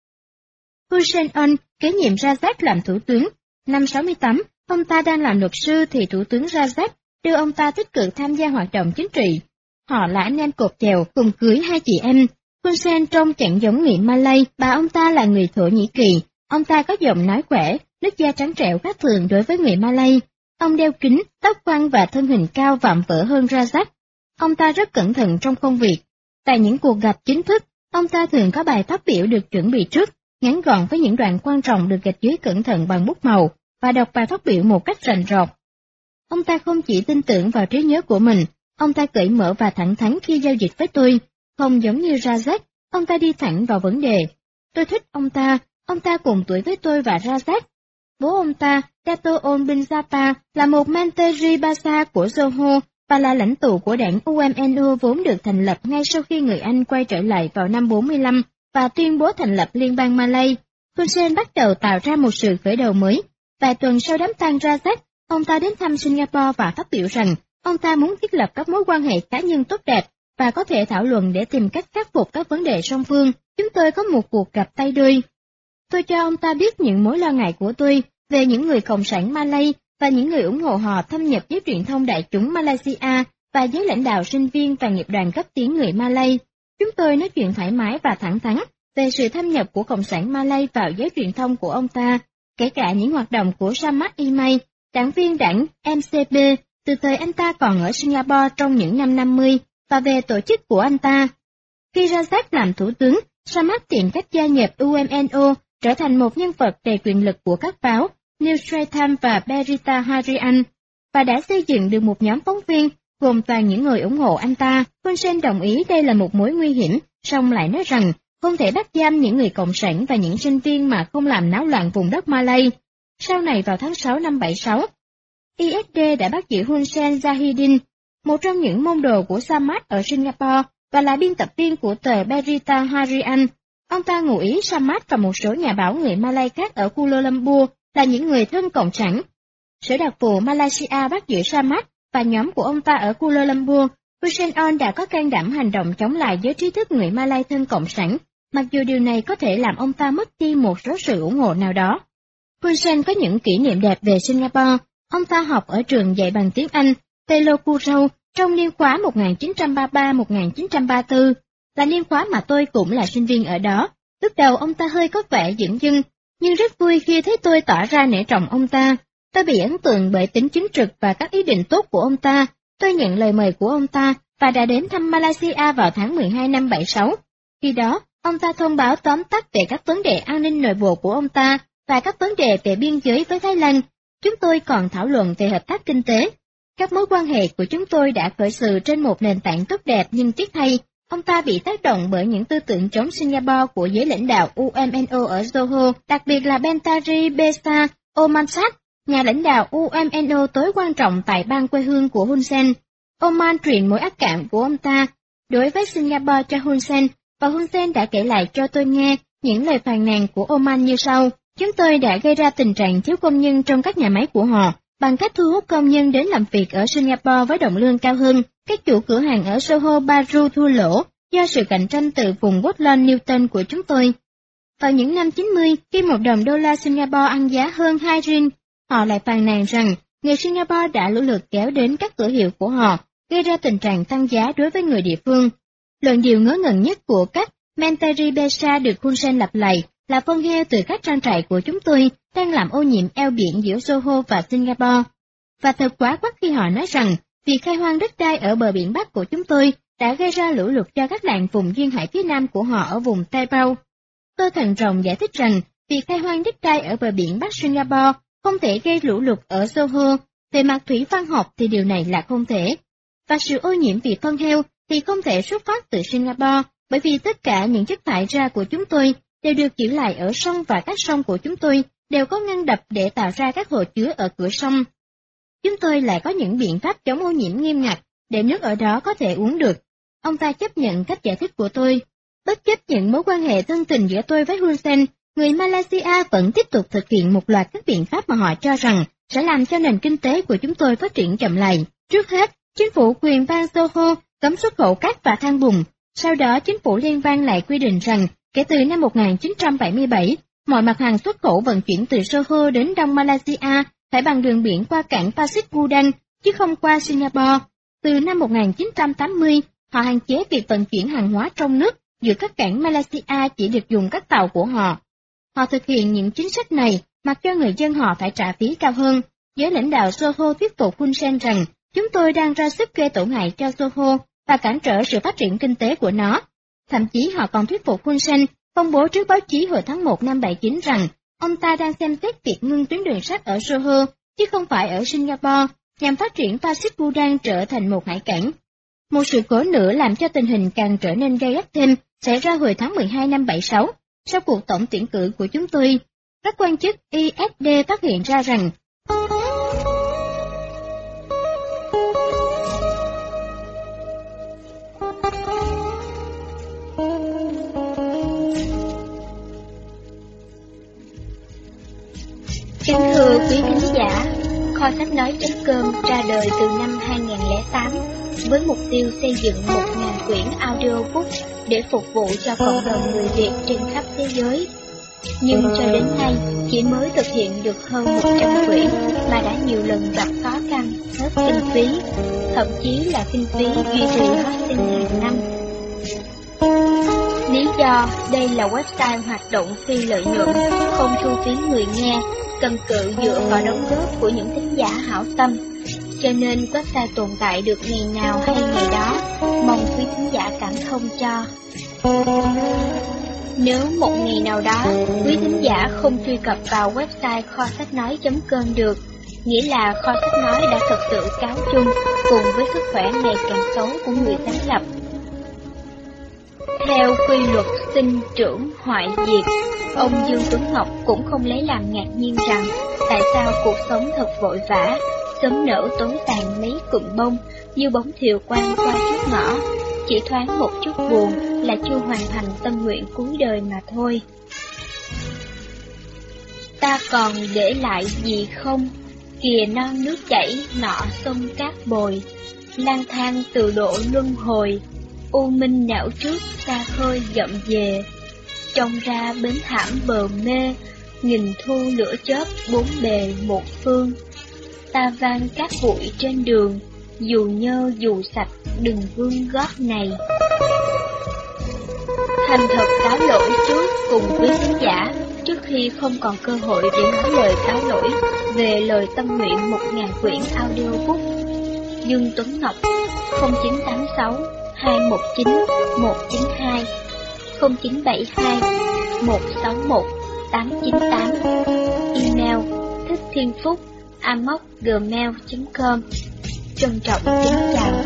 Hussein On kế nhiệm Razak làm thủ tướng. Năm 68, ông ta đang làm luật sư thì thủ tướng Razak đưa ông ta tích cực tham gia hoạt động chính trị. Họ là anh em cột chèo cùng cưới 2 chị em. Hussein trông chẳng giống người Malay, bà ông ta là người Thổ Nhĩ Kỳ. Ông ta có giọng nói khỏe, nước da trắng trẻo khác thường đối với người Malay. Ông đeo kính, tóc quăn và thân hình cao vạm vỡ hơn Razak. Ông ta rất cẩn thận trong công việc. Tại những cuộc gặp chính thức, ông ta thường có bài phát biểu được chuẩn bị trước, ngắn gọn với những đoạn quan trọng được gạch dưới cẩn thận bằng bút màu, và đọc bài phát biểu một cách rành rọt. Ông ta không chỉ tin tưởng vào trí nhớ của mình, ông ta cởi mở và thẳng thắn khi giao dịch với tôi. Không giống như Razak, ông ta đi thẳng vào vấn đề. Tôi thích ông ta cùng tuổi với tôi và Razak. Bố ông ta, Dato' On bin Zapa, là một Menteri Basa của Johor và là lãnh tụ của đảng UMNO vốn được thành lập ngay sau khi người Anh quay trở lại vào năm 45 và tuyên bố thành lập Liên bang Malay. Hussein bắt đầu tạo ra một sự khởi đầu mới. Vài tuần sau đám tang Razak, ông ta đến thăm Singapore và phát biểu rằng ông ta muốn thiết lập các mối quan hệ cá nhân tốt đẹp và có thể thảo luận để tìm cách khắc phục các vấn đề song phương. Chúng tôi có một cuộc gặp tay đôi. Tôi cho ông ta biết những mối lo ngại của tôi về những người cộng sản Malay và những người ủng hộ họ thâm nhập với truyền thông đại chúng Malaysia và giới lãnh đạo sinh viên và nghiệp đoàn cấp tiến người Malay. Chúng tôi nói chuyện thoải mái và thẳng thắn về sự thâm nhập của cộng sản Malay vào giới truyền thông của ông ta, kể cả những hoạt động của Samad Imai, đảng viên đảng MCP, từ thời anh ta còn ở Singapore trong những năm 50, và về tổ chức của anh ta. Khi Razak làm thủ tướng, Samad tìm cách gia nhập UMNO, trở thành một nhân vật đầy quyền lực của các báo New Straits Times và Berita Harian, và đã xây dựng được một nhóm phóng viên gồm toàn những người ủng hộ anh ta. Hun Sen đồng ý đây là một mối nguy hiểm, song lại nói rằng không thể bắt giam những người cộng sản và những sinh viên mà không làm náo loạn vùng đất Malay. Sau này vào tháng 6 năm 76, ISD đã bắt giữ Hun Sen Zahidin, một trong những môn đồ của Samad ở Singapore và là biên tập viên của tờ Berita Harian. Ông ta ngụ ý Samad và một số nhà báo người Malay khác ở Kuala Lumpur là những người thân cộng sản. Sở đặc vụ Malaysia bắt giữ Samad và nhóm của ông ta ở Kuala Lumpur. Hussein On đã có can đảm hành động chống lại giới trí thức người Malay thân cộng sản, mặc dù điều này có thể làm ông ta mất đi một số sự ủng hộ nào đó. Hussein có những kỷ niệm đẹp về Singapore. Ông ta học ở trường dạy bằng tiếng Anh Telok Kurau trong niên khóa 1933-1934, là niên khóa mà tôi cũng là sinh viên ở đó. Lúc đầu ông ta hơi có vẻ dửng dưng, nhưng rất vui khi thấy tôi tỏ ra nể trọng ông ta. Tôi bị ấn tượng bởi tính chính trực và các ý định tốt của ông ta. Tôi nhận lời mời của ông ta và đã đến thăm Malaysia vào tháng 12 năm 76. Khi đó, ông ta thông báo tóm tắt về các vấn đề an ninh nội bộ của ông ta và các vấn đề về biên giới với Thái Lan. Chúng tôi còn thảo luận về hợp tác kinh tế. Các mối quan hệ của chúng tôi đã khởi sự trên một nền tảng tốt đẹp, nhưng tiếc thay, ông ta bị tác động bởi những tư tưởng chống Singapore của giới lãnh đạo UMNO ở Johor, đặc biệt là Bentari Besa Omansat, nhà lãnh đạo UMNO tối quan trọng tại bang quê hương của Hun Sen. Oman truyền mối ác cảm của ông ta đối với Singapore cho Hun Sen, và Hun Sen đã kể lại cho tôi nghe những lời phàn nàn của Oman như sau. Chúng tôi đã gây ra tình trạng thiếu công nhân trong các nhà máy của họ, bằng cách thu hút công nhân đến làm việc ở Singapore với đồng lương cao hơn. Các chủ cửa hàng ở Soho Baru thua lỗ do sự cạnh tranh từ vùng Woodlawn Newton của chúng tôi. Vào những năm 90, khi một đồng đô la Singapore ăn giá hơn 2 rin, họ lại phàn nàn rằng người Singapore đã lũ lượt kéo đến các cửa hiệu của họ, gây ra tình trạng tăng giá đối với người địa phương. Luận điệu ngớ ngẩn nhất của các Menteri Besa được Hun Sen lặp lại là phân heo từ các trang trại của chúng tôi đang làm ô nhiễm eo biển giữa Soho và Singapore. Và thật quá quắt khi họ nói rằng việc khai hoang đất đai ở bờ biển Bắc của chúng tôi đã gây ra lũ lụt cho các làng vùng duyên hải phía Nam của họ ở vùng Tây Bao. Tôi thận trọng giải thích rằng việc khai hoang đất đai ở bờ biển Bắc Singapore không thể gây lũ lụt ở Soho. Về mặt thủy văn học thì điều này là không thể. Và sự ô nhiễm vì phân heo thì không thể xuất phát từ Singapore, bởi vì tất cả những chất thải ra của chúng tôi đều được giữ lại ở sông, và các sông của chúng tôi đều có ngăn đập để tạo ra các hồ chứa ở cửa sông. Chúng tôi lại có những biện pháp chống ô nhiễm nghiêm ngặt để nước ở đó có thể uống được. Ông ta chấp nhận cách giải thích của tôi. Bất chấp những mối quan hệ thân tình giữa tôi với Hun Sen, người Malaysia vẫn tiếp tục thực hiện một loạt các biện pháp mà họ cho rằng sẽ làm cho nền kinh tế của chúng tôi phát triển chậm lại. Trước hết, chính phủ quyền bang Soho cấm xuất khẩu cát và than bùn. Sau đó, chính phủ liên bang lại quy định rằng kể từ năm 1977, mọi mặt hàng xuất khẩu vận chuyển từ Soho đến Đông Malaysia phải bằng đường biển qua cảng Pasir Gudang, chứ không qua Singapore. Từ năm 1980, họ hạn chế việc vận chuyển hàng hóa trong nước giữa các cảng Malaysia, chỉ được dùng các tàu của họ. Họ thực hiện những chính sách này mặc cho người dân họ phải trả phí cao hơn. Giới lãnh đạo Soho thuyết phục Hun Sen rằng chúng tôi đang ra sức gây tổn hại cho Soho và cản trở sự phát triển kinh tế của nó. Thậm chí họ còn thuyết phục Hun Sen công bố trước báo chí hồi tháng 1 năm 79 rằng ông ta đang xem xét việc ngưng tuyến đường sắt ở Soho, chứ không phải ở Singapore, nhằm phát triển Pasir Gudang trở thành một hải cảng. Một sự cố nữa làm cho tình hình càng trở nên gay gắt thêm xảy ra hồi tháng 12 năm 76, sau cuộc tổng tuyển cử của chúng tôi. Các quan chức ISD phát hiện ra rằng Kính thưa quý khán giả, Kho sách nói.com ra đời từ năm 2008 với mục tiêu xây dựng 1.000 quyển audiobook để phục vụ cho cộng đồng người Việt trên khắp thế giới. Nhưng cho đến nay, chỉ mới thực hiện được hơn 100 quyển mà đã nhiều lần gặp khó khăn, hết kinh phí, thậm chí là kinh phí duy trì hosting hàng năm. Lý do đây là website hoạt động phi lợi nhuận, không thu phí người nghe, cầm cự dựa vào đóng góp của những thính giả hảo tâm, cho nên website tồn tại được ngày nào hay ngày đó, mong quý thính giả cảm thông cho. Nếu một ngày nào đó quý thính giả không truy cập vào website kho sách nói.com được, nghĩa là kho sách nói đã thực sự cáo chung cùng với sức khỏe ngày càng xấu của người sáng lập. Theo quy luật sinh trưởng hoại diệt, ông Dương Tuấn Ngọc cũng không lấy làm ngạc nhiên rằng tại sao cuộc sống thật vội vã, sớm nở tối tàn mấy cụm bông như bóng thiều quang qua trước ngõ, chỉ thoáng một chút buồn là chưa hoàn thành tâm nguyện cuối đời mà thôi. Ta còn để lại gì không? Kìa non nước chảy, nọ sông cát bồi, lang thang từ độ luân hồi, u minh não trước xa khơi dậm về, trông ra bến thảm bờ mê, nghìn thu lửa chớp bốn bề một phương. Ta van cát bụi trên đường, dù nhơ dù sạch đừng vương gót này. Thành thật cáo lỗi trước cùng quý khán giả, trước khi không còn cơ hội để nói lời cáo lỗi về lời tâm nguyện 1000 quyển audiobook. Dương Tuấn Ngọc 0986 219 192 0972 161 898. Email thickthienphúc@gmail.com. Trân trọng kính chào.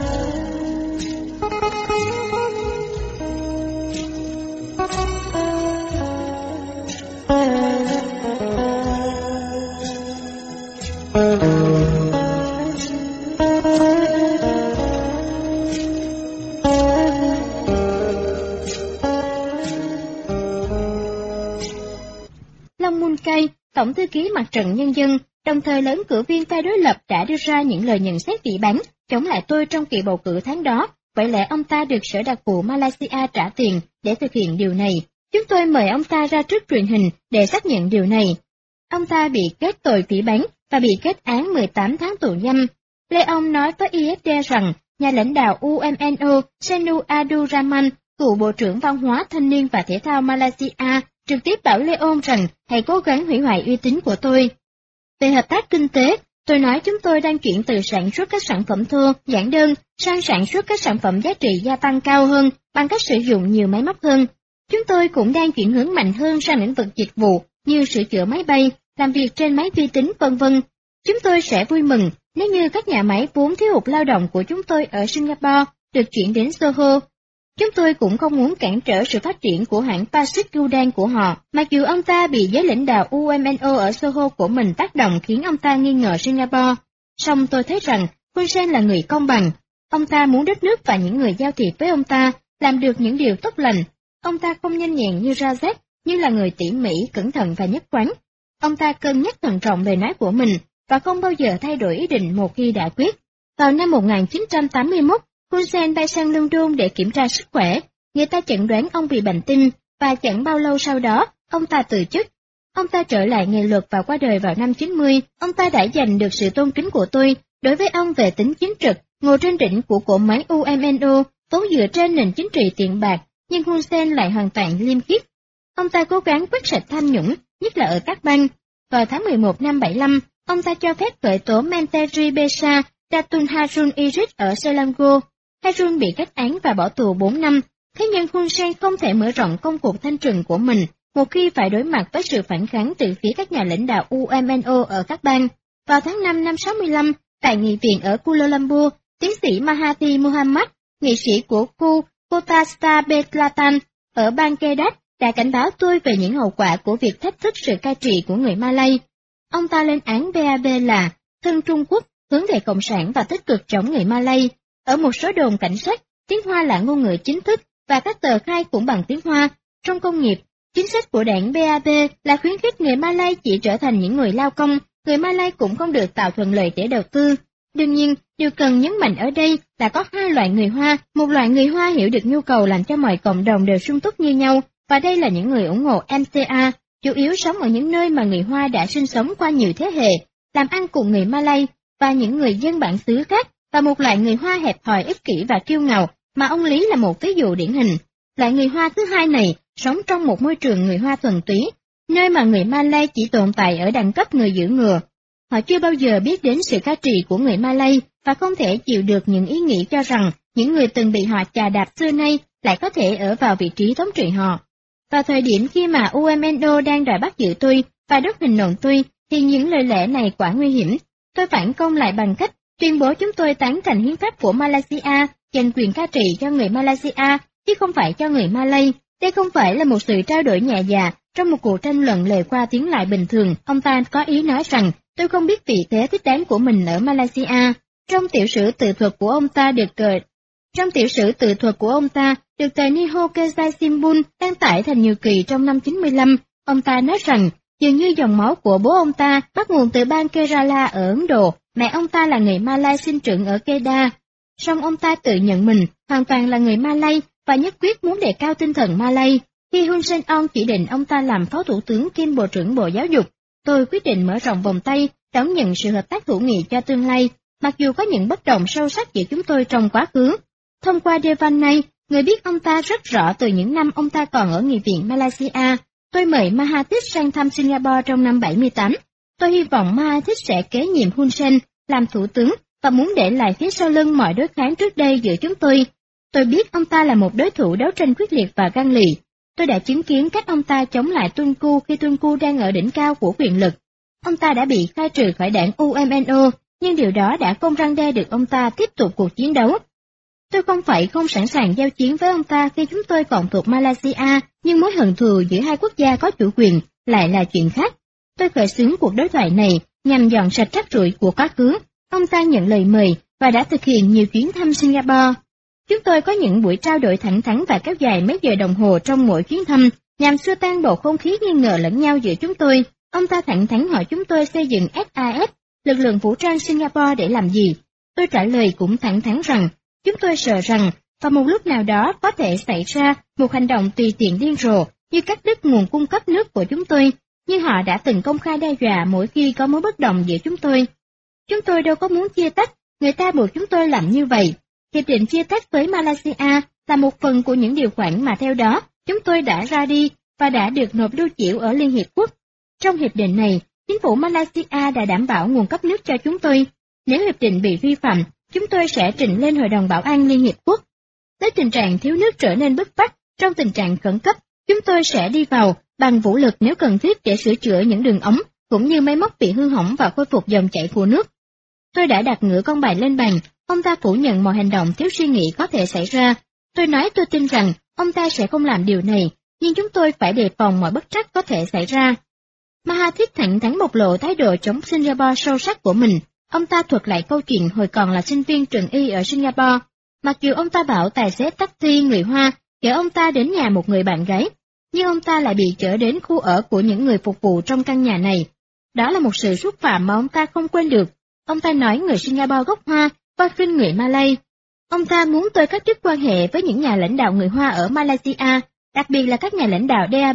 Long Mun Cây, Tổng thư ký Mặt trận Nhân dân, đồng thời là ứng cử viên phe đối lập đã đưa ra những lời nhận xét bị bắn, chống lại tôi trong kỳ bầu cử tháng đó, vậy lẽ ông ta được Sở Đặc vụ Malaysia trả tiền để thực hiện điều này. Chúng tôi mời ông ta ra trước truyền hình để xác nhận điều này. Ông ta bị kết tội phỉ báng và bị kết án 18 tháng tù giam. Leong nói với ISD rằng nhà lãnh đạo UMNO Senu Abdurrahman, cựu Bộ trưởng Văn hóa, Thanh niên và Thể thao Malaysia, trực tiếp bảo Leong rằng hãy cố gắng hủy hoại uy tín của tôi. Về hợp tác kinh tế, tôi nói chúng tôi đang chuyển từ sản xuất các sản phẩm thô, giản đơn, sang sản xuất các sản phẩm giá trị gia tăng cao hơn bằng cách sử dụng nhiều máy móc hơn. Chúng tôi cũng đang chuyển hướng mạnh hơn sang lĩnh vực dịch vụ như sửa chữa máy bay, làm việc trên máy vi tính v.v. Chúng tôi sẽ vui mừng nếu như các nhà máy vốn thiếu hụt lao động của chúng tôi ở Singapore được chuyển đến Soho. Chúng tôi cũng không muốn cản trở sự phát triển của hãng Pacific Gulden của họ, mặc dù ông ta bị giới lãnh đạo UMNO ở Soho của mình tác động khiến ông ta nghi ngờ Singapore. Song tôi thấy rằng Hun Sen là người công bằng. Ông ta muốn đất nước và những người giao thiệp với ông ta làm được những điều tốt lành. Ông ta không nhanh nhẹn như Rajat, nhưng là người tỉ mỉ, cẩn thận và nhất quán. Ông ta cân nhắc thận trọng lời nói của mình và không bao giờ thay đổi ý định một khi đã quyết. Vào năm 1981, Hun Sen bay sang London để kiểm tra sức khỏe. Người ta chẩn đoán ông bị bệnh tim, và chẳng bao lâu sau đó, ông ta từ chức. Ông ta trở lại nghề luật và qua đời vào năm 90. Ông ta đã giành được sự tôn kính của tôi đối với ông về tính chính trực, ngồi trên đỉnh của cỗ máy UMNO, vốn dựa trên nền chính trị tiền bạc, nhưng Hun Sen lại hoàn toàn liêm khiết. Ông ta cố gắng quét sạch tham nhũng, nhất là ở các bang. Vào tháng 11 năm 75, ông ta cho phép khởi tố Menteri Besa Datun Harun Irit ở Selangor. Harun bị kết án và bỏ tù 4 năm, thế nhưng Hun Sen không thể mở rộng công cuộc thanh trừng của mình một khi phải đối mặt với sự phản kháng từ phía các nhà lãnh đạo UMNO ở các bang. Vào tháng 5 năm 65, tại nghị viện ở Kuala Lumpur, tiến sĩ Mahathir Mohamad, nghị sĩ của khu Kota Star Belatan ở bang Kedah, đã cảnh báo tôi về những hậu quả của việc thách thức sự cai trị của người Malay. Ông ta lên án BAB là thân Trung Quốc, hướng về Cộng sản và tích cực chống người Malay. Ở một số đồn cảnh sát, tiếng Hoa là ngôn ngữ chính thức và các tờ khai cũng bằng tiếng Hoa. Trong công nghiệp, chính sách của đảng BAB là khuyến khích người Malay chỉ trở thành những người lao công, người Malay cũng không được tạo thuận lợi để đầu tư. Đương nhiên, điều cần nhấn mạnh ở đây là có hai loại người Hoa, một loại người Hoa hiểu được nhu cầu làm cho mọi cộng đồng đều sung túc như nhau, và đây là những người ủng hộ MTA, chủ yếu sống ở những nơi mà người Hoa đã sinh sống qua nhiều thế hệ, làm ăn cùng người Malay và những người dân bản xứ khác, và một loại người Hoa hẹp hòi, ích kỷ và kiêu ngạo, mà ông Lý là một ví dụ điển hình. Loại người Hoa thứ hai này sống trong một môi trường người Hoa thuần túy, nơi mà người Malay chỉ tồn tại ở đẳng cấp người giữ ngựa. Họ chưa bao giờ biết đến sự cai trị của người Malay và không thể chịu được những ý nghĩ cho rằng những người từng bị họ chà đạp xưa nay lại có thể ở vào vị trí thống trị họ. Vào thời điểm khi mà UMNO đang đòi bắt giữ tôi và đốt hình nộn tôi, thì những lời lẽ này quả nguy hiểm. Tôi phản công lại bằng cách tuyên bố chúng tôi tán thành hiến pháp của Malaysia, dành quyền cai trị cho người Malaysia, chứ không phải cho người Malay. Đây không phải là một sự trao đổi nhẹ dạ trong một cuộc tranh luận lời qua tiếng lại bình thường. Ông ta có ý nói rằng tôi không biết vị thế thích đáng của mình ở Malaysia. Trong tiểu sử tự thuật của ông ta được tờ Nihon Keizai Shimbun đăng tải thành nhiều kỳ trong năm 95, ông ta nói rằng dường như dòng máu của bố ông ta bắt nguồn từ bang Kerala ở Ấn Độ, mẹ ông ta là người Malay sinh trưởng ở Kedah. Song ông ta tự nhận mình hoàn toàn là người Malay và nhất quyết muốn đề cao tinh thần Malay. Khi Hun Sen On chỉ định ông ta làm phó thủ tướng kiêm bộ trưởng Bộ Giáo dục, tôi quyết định mở rộng vòng tay, đón nhận sự hợp tác hữu nghị cho tương lai, mặc dù có những bất đồng sâu sắc giữa chúng tôi trong quá khứ. Thông qua đề văn này, người biết ông ta rất rõ từ những năm ông ta còn ở Nghị viện Malaysia. Tôi mời Mahathir sang thăm Singapore trong năm 78. Tôi hy vọng Mahathir sẽ kế nhiệm Hun Sen làm thủ tướng và muốn để lại phía sau lưng mọi đối kháng trước đây giữa chúng tôi. Tôi biết ông ta là một đối thủ đấu tranh quyết liệt và gan lì. Tôi đã chứng kiến cách ông ta chống lại Tunku khi Tunku đang ở đỉnh cao của quyền lực. Ông ta đã bị khai trừ khỏi đảng UMNO, nhưng điều đó đã không răn đe được ông ta tiếp tục cuộc chiến đấu. Tôi không sẵn sàng giao chiến với ông ta khi chúng tôi còn thuộc Malaysia, nhưng mối hận thù giữa hai quốc gia có chủ quyền lại là chuyện khác. Tôi khởi xướng cuộc đối thoại này nhằm dọn sạch rác rưởi của quá khứ. Ông ta nhận lời mời và đã thực hiện nhiều chuyến thăm Singapore. Chúng tôi có những buổi trao đổi thẳng thắn và kéo dài mấy giờ đồng hồ trong mỗi chuyến thăm, nhằm xua tan bầu không khí nghi ngờ lẫn nhau giữa chúng tôi. Ông ta thẳng thắn hỏi chúng tôi xây dựng SAS, lực lượng vũ trang Singapore để làm gì. Tôi trả lời cũng thẳng thắn rằng, chúng tôi sợ rằng, vào một lúc nào đó có thể xảy ra một hành động tùy tiện điên rồ như cắt đứt nguồn cung cấp nước của chúng tôi, như họ đã từng công khai đe dọa mỗi khi có mối bất đồng giữa chúng tôi. Chúng tôi đâu có muốn chia tách, người ta buộc chúng tôi làm như vậy. Hiệp định chia tách với Malaysia là một phần của những điều khoản mà theo đó chúng tôi đã ra đi và đã được nộp lưu chiểu ở Liên Hiệp Quốc. Trong hiệp định này, chính phủ Malaysia đã đảm bảo nguồn cấp nước cho chúng tôi. Nếu hiệp định bị vi phạm, chúng tôi sẽ trình lên Hội đồng Bảo an Liên Hiệp Quốc. Nếu tình trạng thiếu nước trở nên bức bách, trong tình trạng khẩn cấp, chúng tôi sẽ đi vào bằng vũ lực nếu cần thiết để sửa chữa những đường ống, cũng như máy móc bị hư hỏng và khôi phục dòng chảy của nước. Tôi đã đặt ngửa con bài lên bàn, ông ta phủ nhận mọi hành động thiếu suy nghĩ có thể xảy ra. Tôi nói tôi tin rằng ông ta sẽ không làm điều này, nhưng chúng tôi phải đề phòng mọi bất trắc có thể xảy ra. Mahathir thẳng thắn bộc lộ thái độ chống Singapore sâu sắc của mình. Ông ta thuật lại câu chuyện hồi còn là sinh viên trường y ở Singapore. Mặc dù ông ta bảo tài xế taxi người Hoa chở ông ta đến nhà một người bạn gái, nhưng ông ta lại bị chở đến khu ở của những người phục vụ trong căn nhà này. Đó là một sự xúc phạm mà ông ta không quên được. Ông ta nói người Singapore gốc Hoa coi khinh người Malay. Ông ta muốn tôi cắt đứt quan hệ với những nhà lãnh đạo người Hoa ở Malaysia, đặc biệt là các nhà lãnh đạo DAB.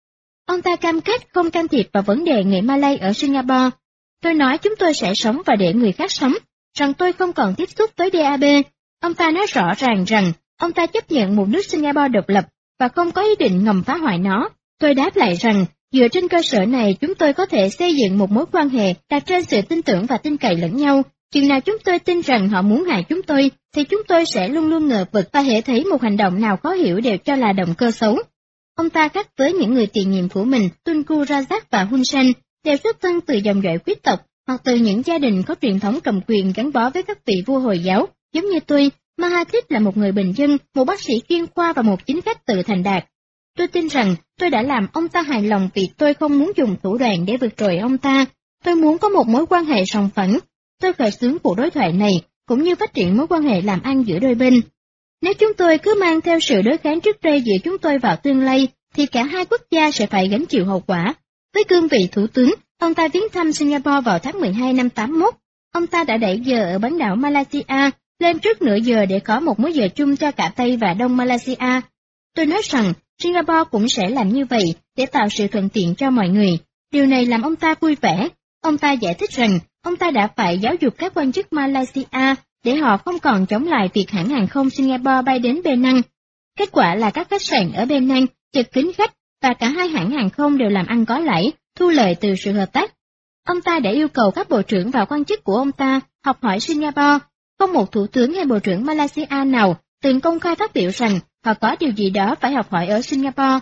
Ông ta cam kết không can thiệp vào vấn đề người Malay ở Singapore. Tôi nói chúng tôi sẽ sống và để người khác sống, rằng tôi không còn tiếp xúc với DAB. Ông ta nói rõ ràng rằng ông ta chấp nhận một nước Singapore độc lập và không có ý định ngầm phá hoại nó. Tôi đáp lại rằng dựa trên cơ sở này chúng tôi có thể xây dựng một mối quan hệ đặt trên sự tin tưởng và tin cậy lẫn nhau. Chừng nào chúng tôi tin rằng họ muốn hại chúng tôi, thì chúng tôi sẽ luôn luôn ngờ vực và hễ thấy một hành động nào khó hiểu đều cho là động cơ xấu. Ông ta khác với những người tiền nhiệm của mình, Tunku Rajak và Hun Sen, đều xuất thân từ dòng dõi quý tộc hoặc từ những gia đình có truyền thống cầm quyền gắn bó với các vị vua Hồi giáo. Giống như tôi, Mahathir là một người bình dân, một bác sĩ chuyên khoa và một chính khách tự thành đạt. Tôi tin rằng tôi đã làm ông ta hài lòng vì tôi không muốn dùng thủ đoạn để vượt trội ông ta. Tôi muốn có một mối quan hệ sòng phẳng. Tôi khởi xướng cuộc đối thoại này, cũng như phát triển mối quan hệ làm ăn giữa đôi bên. Nếu chúng tôi cứ mang theo sự đối kháng trước đây giữa chúng tôi vào tương lai, thì cả hai quốc gia sẽ phải gánh chịu hậu quả. Với cương vị thủ tướng, ông ta viếng thăm Singapore vào tháng 12 năm 81. Ông ta đã đẩy giờ ở bán đảo Malaysia lên trước nửa giờ để có một múi giờ chung cho cả Tây và Đông Malaysia. Tôi nói rằng Singapore cũng sẽ làm như vậy để tạo sự thuận tiện cho mọi người. Điều này làm ông ta vui vẻ. Ông ta giải thích rằng ông ta đã phải giáo dục các quan chức Malaysia để họ không còn chống lại việc hãng hàng không Singapore bay đến Penang. Kết quả là các khách sạn ở Penang chật kín khách và cả hai hãng hàng không đều làm ăn có lãi, thu lợi từ sự hợp tác. Ông ta đã yêu cầu các bộ trưởng và quan chức của ông ta học hỏi Singapore. Không một thủ tướng hay bộ trưởng Malaysia nào từng công khai phát biểu rằng họ có điều gì đó phải học hỏi ở Singapore.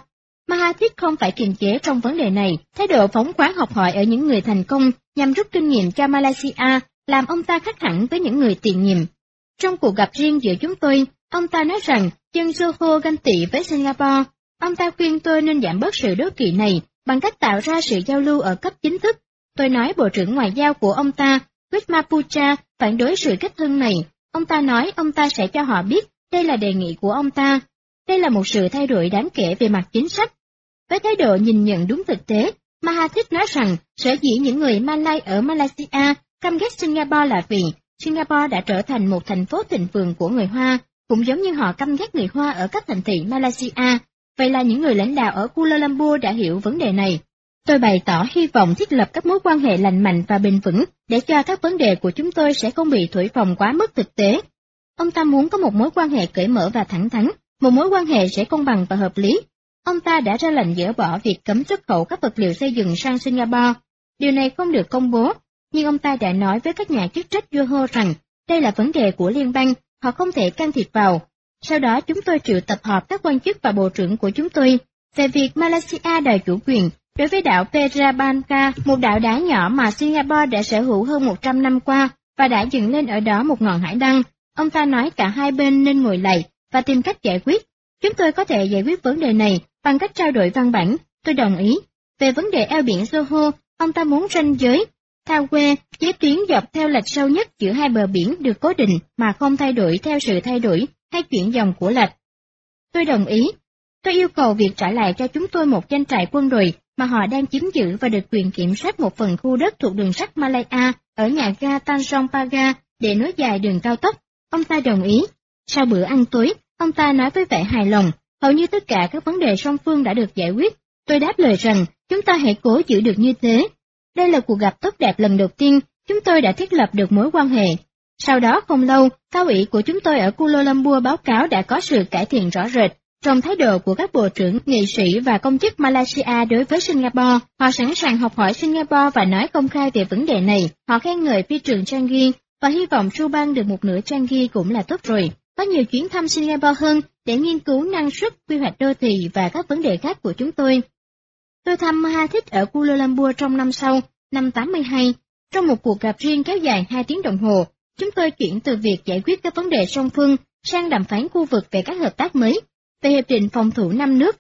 Mahathir không phải kiềm chế trong vấn đề này, thái độ phóng khoáng học hỏi ở những người thành công nhằm rút kinh nghiệm cho Malaysia, làm ông ta khác hẳn với những người tiền nhiệm. Trong cuộc gặp riêng giữa chúng tôi, ông ta nói rằng dân Johor ganh tị với Singapore. Ông ta khuyên tôi nên giảm bớt sự đố kỵ này bằng cách tạo ra sự giao lưu ở cấp chính thức. Tôi nói Bộ trưởng Ngoại giao của ông ta, Wismapucha, phản đối sự kết thân này. Ông ta nói ông ta sẽ cho họ biết đây là đề nghị của ông ta. Đây là một sự thay đổi đáng kể về mặt chính sách. Với thái độ nhìn nhận đúng thực tế, Mahathir nói rằng sở dĩ những người Malay ở Malaysia căm ghét Singapore là vì Singapore đã trở thành một thành phố thịnh vượng của người Hoa, cũng giống như họ căm ghét người Hoa ở các thành thị Malaysia. Vậy là những người lãnh đạo ở Kuala Lumpur đã hiểu vấn đề này. Tôi bày tỏ hy vọng thiết lập các mối quan hệ lành mạnh và bền vững để cho các vấn đề của chúng tôi sẽ không bị thổi phồng quá mức thực tế. Ông ta muốn có một mối quan hệ cởi mở và thẳng thắn, một mối quan hệ sẽ công bằng và hợp lý. Ông ta đã ra lệnh dỡ bỏ việc cấm xuất khẩu các vật liệu xây dựng sang Singapore. Điều này không được công bố, nhưng ông ta đã nói với các nhà chức trách Johor rằng đây là vấn đề của liên bang, họ không thể can thiệp vào. Sau đó chúng tôi triệu tập họp các quan chức và bộ trưởng của chúng tôi về việc Malaysia đòi chủ quyền đối với đảo Petra Bangka, một đảo đá nhỏ mà Singapore đã sở hữu hơn 100 năm qua và đã dựng lên ở đó một ngọn hải đăng. Ông ta nói cả hai bên nên ngồi lại và tìm cách giải quyết. Chúng tôi có thể giải quyết vấn đề này bằng cách trao đổi văn bản. Tôi đồng ý. Về vấn đề eo biển Johor, ông ta muốn ranh giới Tawwe, giới tuyến dọc theo lệch sâu nhất giữa hai bờ biển được cố định mà không thay đổi theo sự thay đổi hay chuyển dòng của lệch. Tôi đồng ý. Tôi yêu cầu việc trả lại cho chúng tôi một doanh trại quân đội mà họ đang chiếm giữ và được quyền kiểm soát một phần khu đất thuộc đường sắt Malaya ở nhà ga Tanjong Pagar để nối dài đường cao tốc. Ông ta đồng ý. Sau bữa ăn tối, ông ta nói với vẻ hài lòng, hầu như tất cả các vấn đề song phương đã được giải quyết. Tôi đáp lời rằng, chúng ta hãy cố giữ được như thế. Đây là cuộc gặp tốt đẹp lần đầu tiên, chúng tôi đã thiết lập được mối quan hệ. Sau đó không lâu, cao ủy của chúng tôi ở Kuala Lumpur báo cáo đã có sự cải thiện rõ rệt trong thái độ của các bộ trưởng, nghị sĩ và công chức Malaysia đối với Singapore. Họ sẵn sàng học hỏi Singapore và nói công khai về vấn đề này. Họ khen ngợi phi trường Changi và hy vọng Subang được một nửa Changi cũng là tốt rồi. Có nhiều chuyến thăm Singapore hơn để nghiên cứu năng suất, quy hoạch đô thị và các vấn đề khác của chúng tôi. Tôi thăm Mahathir ở Kuala Lumpur trong năm sau, năm 82. Trong một cuộc gặp riêng kéo dài 2 tiếng đồng hồ, chúng tôi chuyển từ việc giải quyết các vấn đề song phương sang đàm phán khu vực về các hợp tác mới, về hiệp định phòng thủ 5 nước,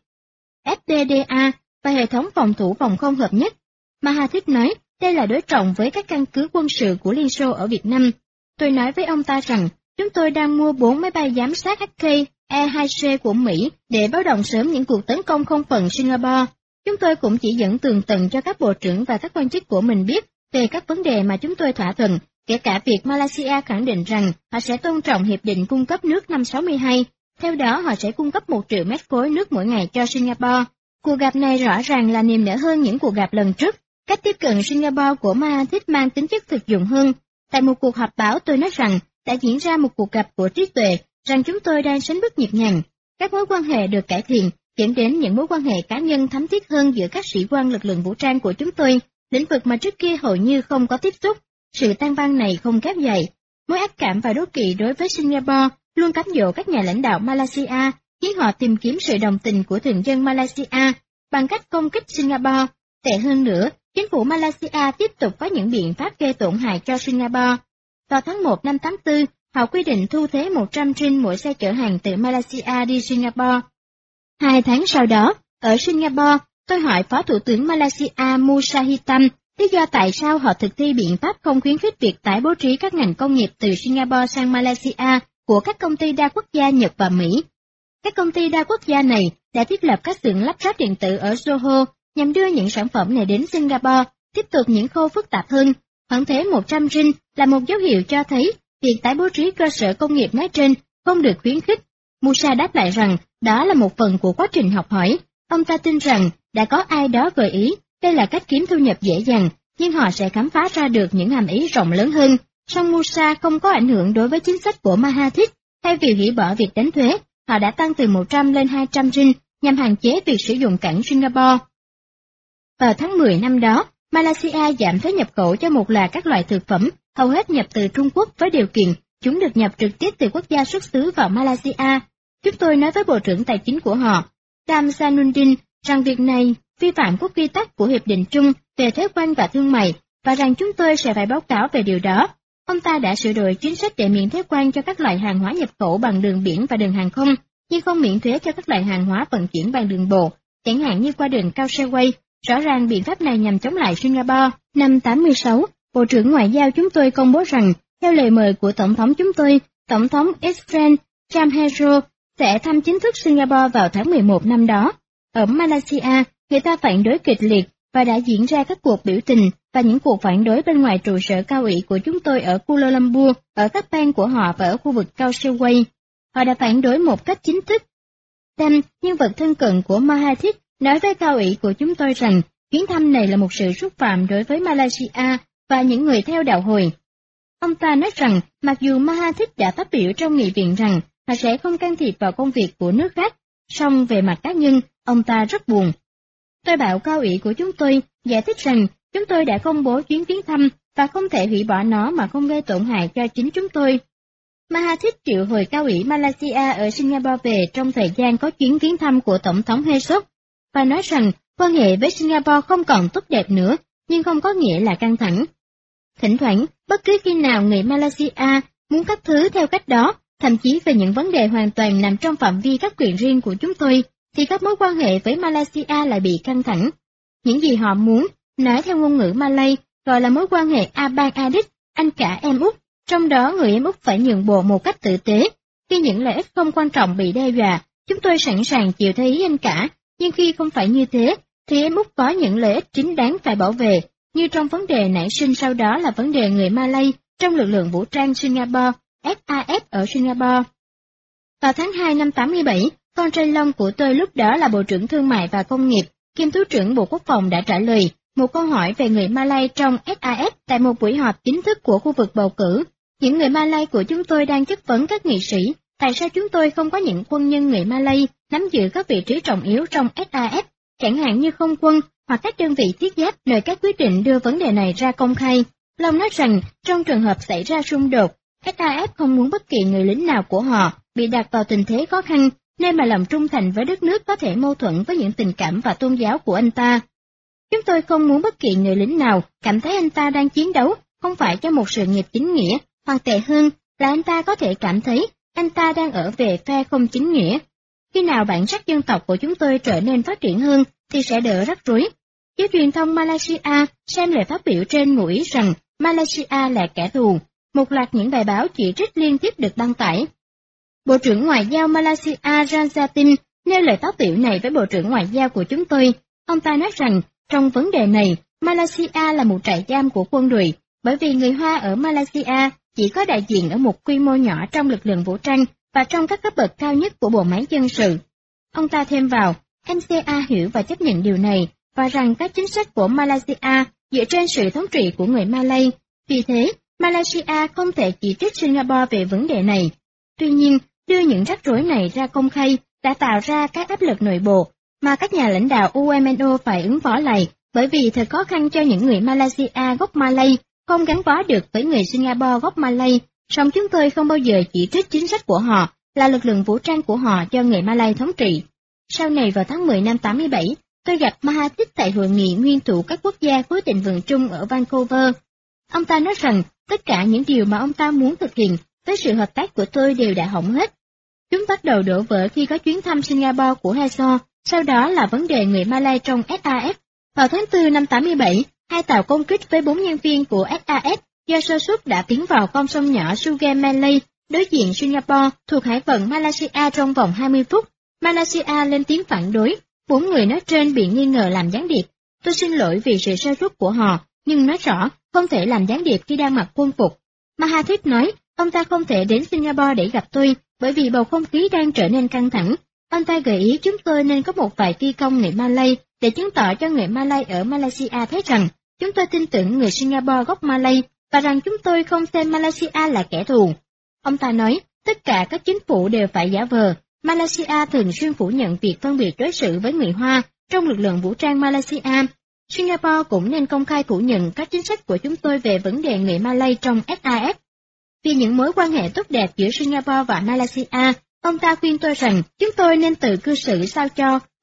FTDA và hệ thống phòng thủ phòng không hợp nhất. Mahathir nói đây là đối trọng với các căn cứ quân sự của Liên Xô ở Việt Nam. Tôi nói với ông ta rằng chúng tôi đang mua 4 máy bay giám sát HK E-2C của Mỹ để báo động sớm những cuộc tấn công không phận Singapore. Chúng tôi cũng chỉ dẫn tường tận cho các bộ trưởng và các quan chức của mình biết về các vấn đề mà chúng tôi thỏa thuận, kể cả việc Malaysia khẳng định rằng họ sẽ tôn trọng hiệp định cung cấp nước năm 62. Theo đó họ sẽ cung cấp 1 triệu mét khối nước mỗi ngày cho Singapore. Cuộc gặp này rõ ràng là niềm nở hơn những cuộc gặp lần trước. Cách tiếp cận Singapore của Mahathir mang tính chất thực dụng hơn. Tại một cuộc họp báo tôi nói rằng đã diễn ra một cuộc gặp của trí tuệ, rằng chúng tôi đang sánh bước nhịp nhàng. Các mối quan hệ được cải thiện, dẫn đến những mối quan hệ cá nhân thắm thiết hơn giữa các sĩ quan lực lượng vũ trang của chúng tôi, lĩnh vực mà trước kia hầu như không có tiếp xúc. Sự tan vang này không kéo dài. Mối ác cảm và đố kỵ đối với Singapore luôn cám dỗ các nhà lãnh đạo Malaysia, khiến họ tìm kiếm sự đồng tình của thường dân Malaysia bằng cách công kích Singapore. Tệ hơn nữa, chính phủ Malaysia tiếp tục có những biện pháp gây tổn hại cho Singapore. Vào tháng 1 năm 84, họ quy định thu thuế 100 ringgit mỗi xe chở hàng từ Malaysia đi Singapore. 2 tháng sau đó, ở Singapore, tôi hỏi Phó Thủ tướng Malaysia Musa Hitam lý do tại sao họ thực thi biện pháp không khuyến khích việc tái bố trí các ngành công nghiệp từ Singapore sang Malaysia của các công ty đa quốc gia Nhật và Mỹ. Các công ty đa quốc gia này đã thiết lập các xưởng lắp ráp điện tử ở Johor nhằm đưa những sản phẩm này đến Singapore, tiếp tục những khâu phức tạp hơn. Khoản thuế 100 ringgit là một dấu hiệu cho thấy việc tái bố trí cơ sở công nghiệp nói trên không được khuyến khích. Musa đáp lại rằng đó là một phần của quá trình học hỏi. Ông ta tin rằng đã có ai đó gợi ý đây là cách kiếm thu nhập dễ dàng, nhưng họ sẽ khám phá ra được những hàm ý rộng lớn hơn. Song Musa không có ảnh hưởng đối với chính sách của Mahathir. Thay vì hủy bỏ việc đánh thuế, họ đã tăng từ 100 lên 200 ringgit nhằm hạn chế việc sử dụng cảng Singapore. Vào tháng 10 năm đó, Malaysia giảm thuế nhập khẩu cho một loạt các loại thực phẩm, hầu hết nhập từ Trung Quốc với điều kiện chúng được nhập trực tiếp từ quốc gia xuất xứ vào Malaysia. Chúng tôi nói với Bộ trưởng Tài chính của họ, Dam Zanuddin, rằng việc này vi phạm các quy tắc của Hiệp định chung về thuế quan và thương mại, và rằng chúng tôi sẽ phải báo cáo về điều đó. Ông ta đã sửa đổi chính sách để miễn thuế quan cho các loại hàng hóa nhập khẩu bằng đường biển và đường hàng không, nhưng không miễn thuế cho các loại hàng hóa vận chuyển bằng đường bộ, chẳng hạn như qua đường Causeway. Rõ ràng biện pháp này nhằm chống lại Singapore. Năm 86, Bộ trưởng Ngoại giao chúng tôi công bố rằng, theo lời mời của Tổng thống chúng tôi, Tổng thống Israel Jamhero sẽ thăm chính thức Singapore vào tháng 11 năm đó. Ở Malaysia, người ta phản đối kịch liệt và đã diễn ra các cuộc biểu tình và những cuộc phản đối bên ngoài trụ sở cao ủy của chúng tôi ở Kuala Lumpur, ở các bang của họ và ở khu vực Causeway. Họ đã phản đối một cách chính thức. Sam, nhân vật thân cận của Mahathir, nói với cao ủy của chúng tôi rằng chuyến thăm này là một sự xúc phạm đối với Malaysia và những người theo đạo Hồi. Ông ta nói rằng mặc dù Mahathir đã phát biểu trong nghị viện rằng họ sẽ không can thiệp vào công việc của nước khác, song về mặt cá nhân, ông ta rất buồn. Tôi bảo cao ủy của chúng tôi giải thích rằng chúng tôi đã công bố chuyến viếng thăm và không thể hủy bỏ nó mà không gây tổn hại cho chính chúng tôi. Mahathir triệu hồi cao ủy Malaysia ở Singapore về trong thời gian có chuyến viếng thăm của Tổng thống Hershok và nói rằng quan hệ với Singapore không còn tốt đẹp nữa, nhưng không có nghĩa là căng thẳng. Thỉnh thoảng, bất cứ khi nào người Malaysia muốn các thứ theo cách đó, thậm chí về những vấn đề hoàn toàn nằm trong phạm vi các quyền riêng của chúng tôi, thì các mối quan hệ với Malaysia lại bị căng thẳng. Những gì họ muốn, nói theo ngôn ngữ Malay, gọi là mối quan hệ Abang Adik, anh cả em út, trong đó người em út phải nhượng bộ một cách tử tế. Khi những lợi ích không quan trọng bị đe dọa, chúng tôi sẵn sàng chịu theo ý anh cả, nhưng khi không phải như thế, thì em út có những lợi ích chính đáng phải bảo vệ, như trong vấn đề nảy sinh sau đó là vấn đề người Malay trong lực lượng vũ trang Singapore, SAS ở Singapore. Vào tháng 2 năm 87, con trai Long của tôi lúc đó là Bộ trưởng Thương mại và Công nghiệp, kiêm Thứ trưởng Bộ Quốc phòng đã trả lời một câu hỏi về người Malay trong SAS tại một buổi họp chính thức của khu vực bầu cử. Những người Malay của chúng tôi đang chất vấn các nghị sĩ, tại sao chúng tôi không có những quân nhân người Malay nắm giữ các vị trí trọng yếu trong SAS, chẳng hạn như không quân hoặc các đơn vị thiết giáp, nơi các quyết định đưa vấn đề này ra công khai. Long nói rằng trong trường hợp xảy ra xung đột, SAS không muốn bất kỳ người lính nào của họ bị đặt vào tình thế khó khăn, nơi mà lòng trung thành với đất nước có thể mâu thuẫn với những tình cảm và tôn giáo của anh ta. Chúng tôi không muốn bất kỳ người lính nào cảm thấy anh ta đang chiến đấu không phải cho một sự nghiệp chính nghĩa, hoặc tệ hơn là anh ta có thể cảm thấy anh ta đang ở về phe không chính nghĩa. Khi nào bản sắc dân tộc của chúng tôi trở nên phát triển hơn thì sẽ đỡ rắc rối. Giới truyền thông Malaysia xem lời phát biểu trên ngụ ý rằng Malaysia là kẻ thù. Một loạt những bài báo chỉ trích liên tiếp được đăng tải. Bộ trưởng Ngoại giao Malaysia Rajatin nêu lời phát biểu này với Bộ trưởng Ngoại giao của chúng tôi. Ông ta nói rằng trong vấn đề này, Malaysia là một trại giam của quân đội, bởi vì người Hoa ở Malaysia chỉ có đại diện ở một quy mô nhỏ trong lực lượng vũ trang và trong các cấp bậc cao nhất của bộ máy dân sự. Ông ta thêm vào, MCA hiểu và chấp nhận điều này, và rằng các chính sách của Malaysia dựa trên sự thống trị của người Malay. Vì thế, Malaysia không thể chỉ trích Singapore về vấn đề này. Tuy nhiên, đưa những rắc rối này ra công khai đã tạo ra các áp lực nội bộ mà các nhà lãnh đạo UMNO phải ứng phó lại, bởi vì thật khó khăn cho những người Malaysia gốc Malay không gắn bó được với người Singapore gốc Malay. Song chúng tôi không bao giờ chỉ trích chính sách của họ là lực lượng vũ trang của họ do người Malay thống trị. Sau này vào tháng 10 năm 87, tôi gặp Mahathir tại hội nghị nguyên thủ các quốc gia khối thịnh vượng chung ở Vancouver. Ông ta nói rằng tất cả những điều mà ông ta muốn thực hiện với sự hợp tác của tôi đều đã hỏng hết. Chúng bắt đầu đổ vỡ khi có chuyến thăm Singapore của Haso, sau đó là vấn đề người Malay trong SAS. Vào tháng 4 năm 87, hai tàu công kích với 4 nhân viên của SAS do sơ suất đã tiến vào con sông nhỏ Sugar-Malay, đối diện Singapore, thuộc hải phận Malaysia trong vòng 20 phút. Malaysia lên tiếng phản đối, 4 người nói trên bị nghi ngờ làm gián điệp. Tôi xin lỗi vì sự sơ suất của họ, nhưng nói rõ không thể làm gián điệp khi đang mặc quân phục. Mahathir nói, ông ta không thể đến Singapore để gặp tôi, bởi vì bầu không khí đang trở nên căng thẳng. Ông ta gợi ý chúng tôi nên có một vài phi công người Malay để chứng tỏ cho người Malay ở Malaysia thấy rằng chúng tôi tin tưởng người Singapore gốc Malay và rằng chúng tôi không xem Malaysia là kẻ thù. Ông ta nói, tất cả các chính phủ đều phải giả vờ. Malaysia thường xuyên phủ nhận việc phân biệt đối xử với người Hoa trong lực lượng vũ trang Malaysia. Singapore cũng nên công khai phủ nhận các chính sách của chúng tôi về vấn đề người Malay trong SAS. Vì những mối quan hệ tốt đẹp giữa Singapore và Malaysia, ông ta khuyên tôi rằng chúng tôi nên tự cư xử sao cho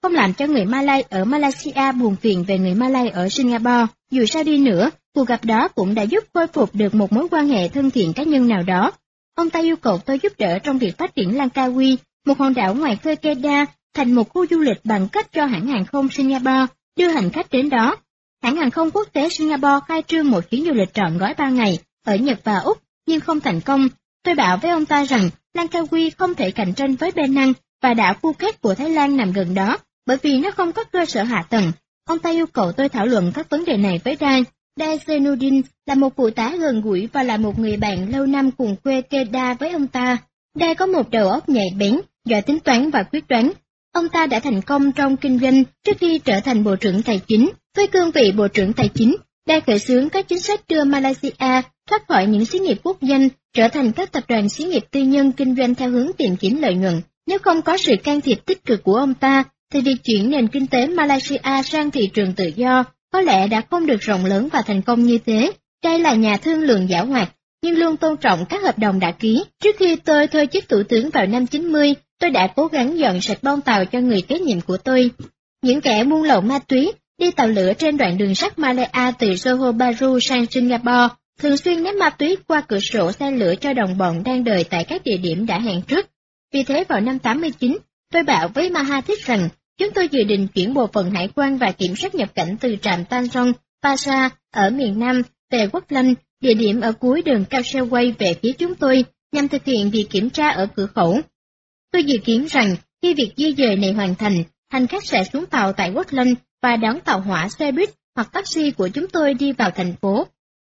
không làm cho người Malay ở Malaysia buồn phiền về người Malay ở Singapore. Dù sao đi nữa, cuộc gặp đó cũng đã giúp khôi phục được một mối quan hệ thân thiện cá nhân nào đó. Ông ta yêu cầu tôi giúp đỡ trong việc phát triển Langkawi, một hòn đảo ngoài khơi Kedah, thành một khu du lịch bằng cách cho hãng hàng không Singapore đưa hành khách đến đó. Hãng hàng không quốc tế Singapore khai trương một chuyến du lịch trọn gói 3 ngày ở Nhật và Úc, nhưng không thành công. Tôi bảo với ông ta rằng Langkawi không thể cạnh tranh với Penang và đảo Phuket của Thái Lan nằm gần đó, bởi vì nó không có cơ sở hạ tầng. Ông ta yêu cầu tôi thảo luận các vấn đề này với Dai. Dai Zainuddin là một phụ tá gần gũi và là một người bạn lâu năm cùng quê Kedah với ông ta. Dai có một đầu óc nhạy bén, giỏi tính toán và quyết đoán. Ông ta đã thành công trong kinh doanh trước khi trở thành Bộ trưởng Tài chính. Với cương vị Bộ trưởng Tài chính, Dai khởi xướng các chính sách đưa Malaysia thoát khỏi những xí nghiệp quốc doanh, trở thành các tập đoàn xí nghiệp tư nhân kinh doanh theo hướng tìm kiếm lợi nhuận. Nếu không có sự can thiệp tích cực của ông ta, thì việc chuyển nền kinh tế Malaysia sang thị trường tự do có lẽ đã không được rộng lớn và thành công như thế. Đây là nhà thương lượng giảo hoạt, nhưng luôn tôn trọng các hợp đồng đã ký. Trước khi tôi thôi chức thủ tướng vào năm 90, tôi đã cố gắng dọn sạch bong tàu cho người kế nhiệm của tôi. Những kẻ buôn lậu ma túy đi tàu lửa trên đoạn đường sắt Malaya từ Johor Bahru sang Singapore, thường xuyên ném ma túy qua cửa sổ xe lửa cho đồng bọn đang đợi tại các địa điểm đã hẹn trước. Vì thế vào năm 89, tôi bảo với Mahathir rằng chúng tôi dự định chuyển bộ phận hải quan và kiểm soát nhập cảnh từ trạm Tanjong Pagar ở miền Nam về Auckland, địa điểm ở cuối đường Causeway về phía chúng tôi, nhằm thực hiện việc kiểm tra ở cửa khẩu. Tôi dự kiến rằng khi việc di dời này hoàn thành, hành khách sẽ xuống tàu tại Auckland và đón tàu hỏa, xe buýt hoặc taxi của chúng tôi đi vào thành phố.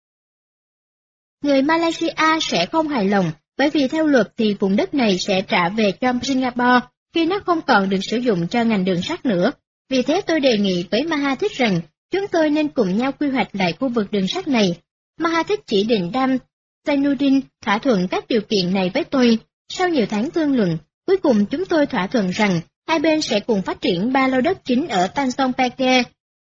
Người Malaysia sẽ không hài lòng, bởi vì theo luật thì vùng đất này sẽ trả về cho Singapore khi nó không còn được sử dụng cho ngành đường sắt nữa. Vì thế tôi đề nghị với Mahathir rằng chúng tôi nên cùng nhau quy hoạch lại khu vực đường sắt này. Mahathir chỉ định Dai Zainuddin thỏa thuận các điều kiện này với tôi. Sau nhiều tháng thương lượng, cuối cùng chúng tôi thỏa thuận rằng hai bên sẽ cùng phát triển 3 lô đất chính ở Tanjong Pagar,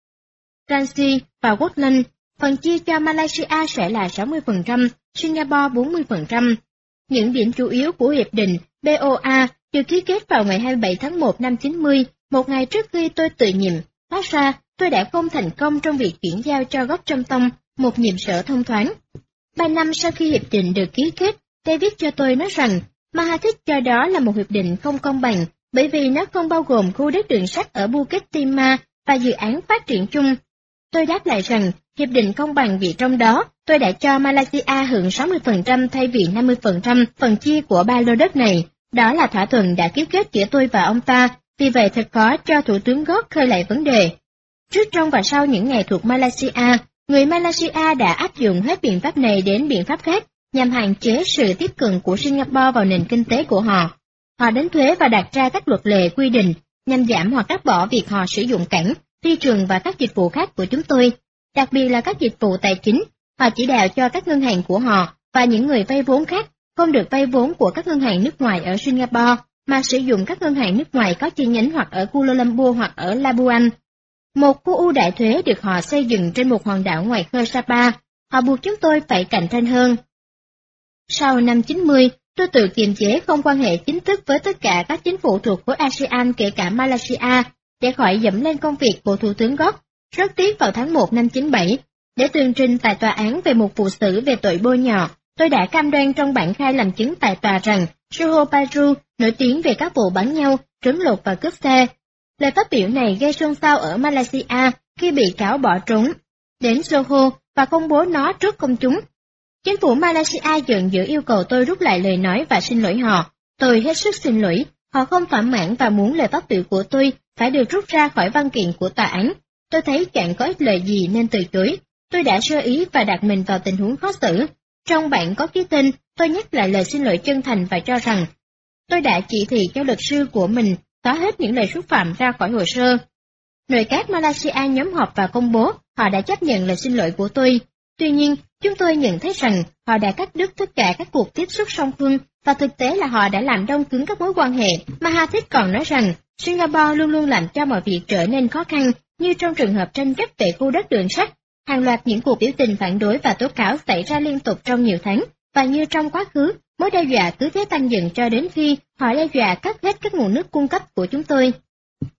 Kranji và Auckland. Phần chia cho Malaysia sẽ là 60%, Singapore 40%. Những điểm chủ yếu của Hiệp định BOA được ký kết vào ngày 27 tháng 1 năm 90, một ngày trước khi tôi tự nhiệm. Hóa ra, tôi đã không thành công trong việc chuyển giao cho góc Trâm Tông một nhiệm sở thông thoáng. 3 năm sau khi hiệp định được ký kết, David cho tôi nói rằng Mahathir cho đó là một hiệp định không công bằng, bởi vì nó không bao gồm khu đất đường sắt ở Bukit Timah và dự án phát triển chung. Tôi đáp lại rằng hiệp định công bằng vì trong đó tôi đã cho Malaysia hưởng 60% thay vì 50% phần chia của 3 lô đất này. Đó là thỏa thuận đã ký kết giữa tôi và ông ta, vì vậy thật khó cho Thủ tướng Gok khơi lại vấn đề. Trước, trong và sau những ngày thuộc Malaysia, người Malaysia đã áp dụng hết biện pháp này đến biện pháp khác nhằm hạn chế sự tiếp cận của Singapore vào nền kinh tế của họ. Họ đánh thuế và đặt ra các luật lệ quy định nhằm giảm hoặc cắt bỏ việc họ sử dụng cảng, phi trường và các dịch vụ khác của chúng tôi, đặc biệt là các dịch vụ tài chính. Họ chỉ đạo cho các ngân hàng của họ và những người vay vốn khác không được vay vốn của các ngân hàng nước ngoài ở Singapore, mà sử dụng các ngân hàng nước ngoài có chi nhánh hoặc ở Kuala Lumpur hoặc ở Labuan. Một khu ưu đãi thuế được họ xây dựng trên một hòn đảo ngoài khơi Sapa. Họ buộc chúng tôi phải cạnh tranh hơn. Sau năm 90, tôi tự kiềm chế không quan hệ chính thức với tất cả các chính phủ thuộc khối ASEAN kể cả Malaysia, để khỏi dẫm lên công việc của Thủ tướng Gok. Rất tiếc vào tháng 1 năm 97, để tường trình tại tòa án về một vụ xử về tội bôi nhọ, tôi đã cam đoan trong bản khai làm chứng tại tòa rằng Johor Bahru nổi tiếng về các vụ bắn nhau, trấn lột và cướp xe. Lời phát biểu này gây xôn xao ở Malaysia khi bị cáo bỏ trốn đến Johor và công bố nó trước công chúng. Chính phủ Malaysia giận dữ yêu cầu tôi rút lại lời nói và xin lỗi họ. Tôi hết sức xin lỗi, họ không thỏa mãn và muốn lời phát biểu của tôi phải được rút ra khỏi văn kiện của tòa án. Tôi thấy chẳng có ích lợi gì nên từ chối. Tôi đã sơ ý và đặt mình vào tình huống khó xử. Trong bản có ký tên, tôi nhắc lại lời xin lỗi chân thành và cho rằng tôi đã chỉ thị cho luật sư của mình xóa hết những lời xúc phạm ra khỏi hồ sơ. Nội các Malaysia nhóm họp và công bố họ đã chấp nhận lời xin lỗi của tôi. Tuy nhiên, chúng tôi nhận thấy rằng họ đã cắt đứt tất cả các cuộc tiếp xúc song phương và thực tế là họ đã làm đông cứng các mối quan hệ. Mahathir còn nói rằng Singapore luôn luôn làm cho mọi việc trở nên khó khăn, như trong trường hợp tranh chấp về khu đất đường sắt. Hàng loạt những cuộc biểu tình phản đối và tố cáo xảy ra liên tục trong nhiều tháng, và như trong quá khứ, mối đe dọa cứ thế tăng dần cho đến khi họ đe dọa cắt hết các nguồn nước cung cấp của chúng tôi.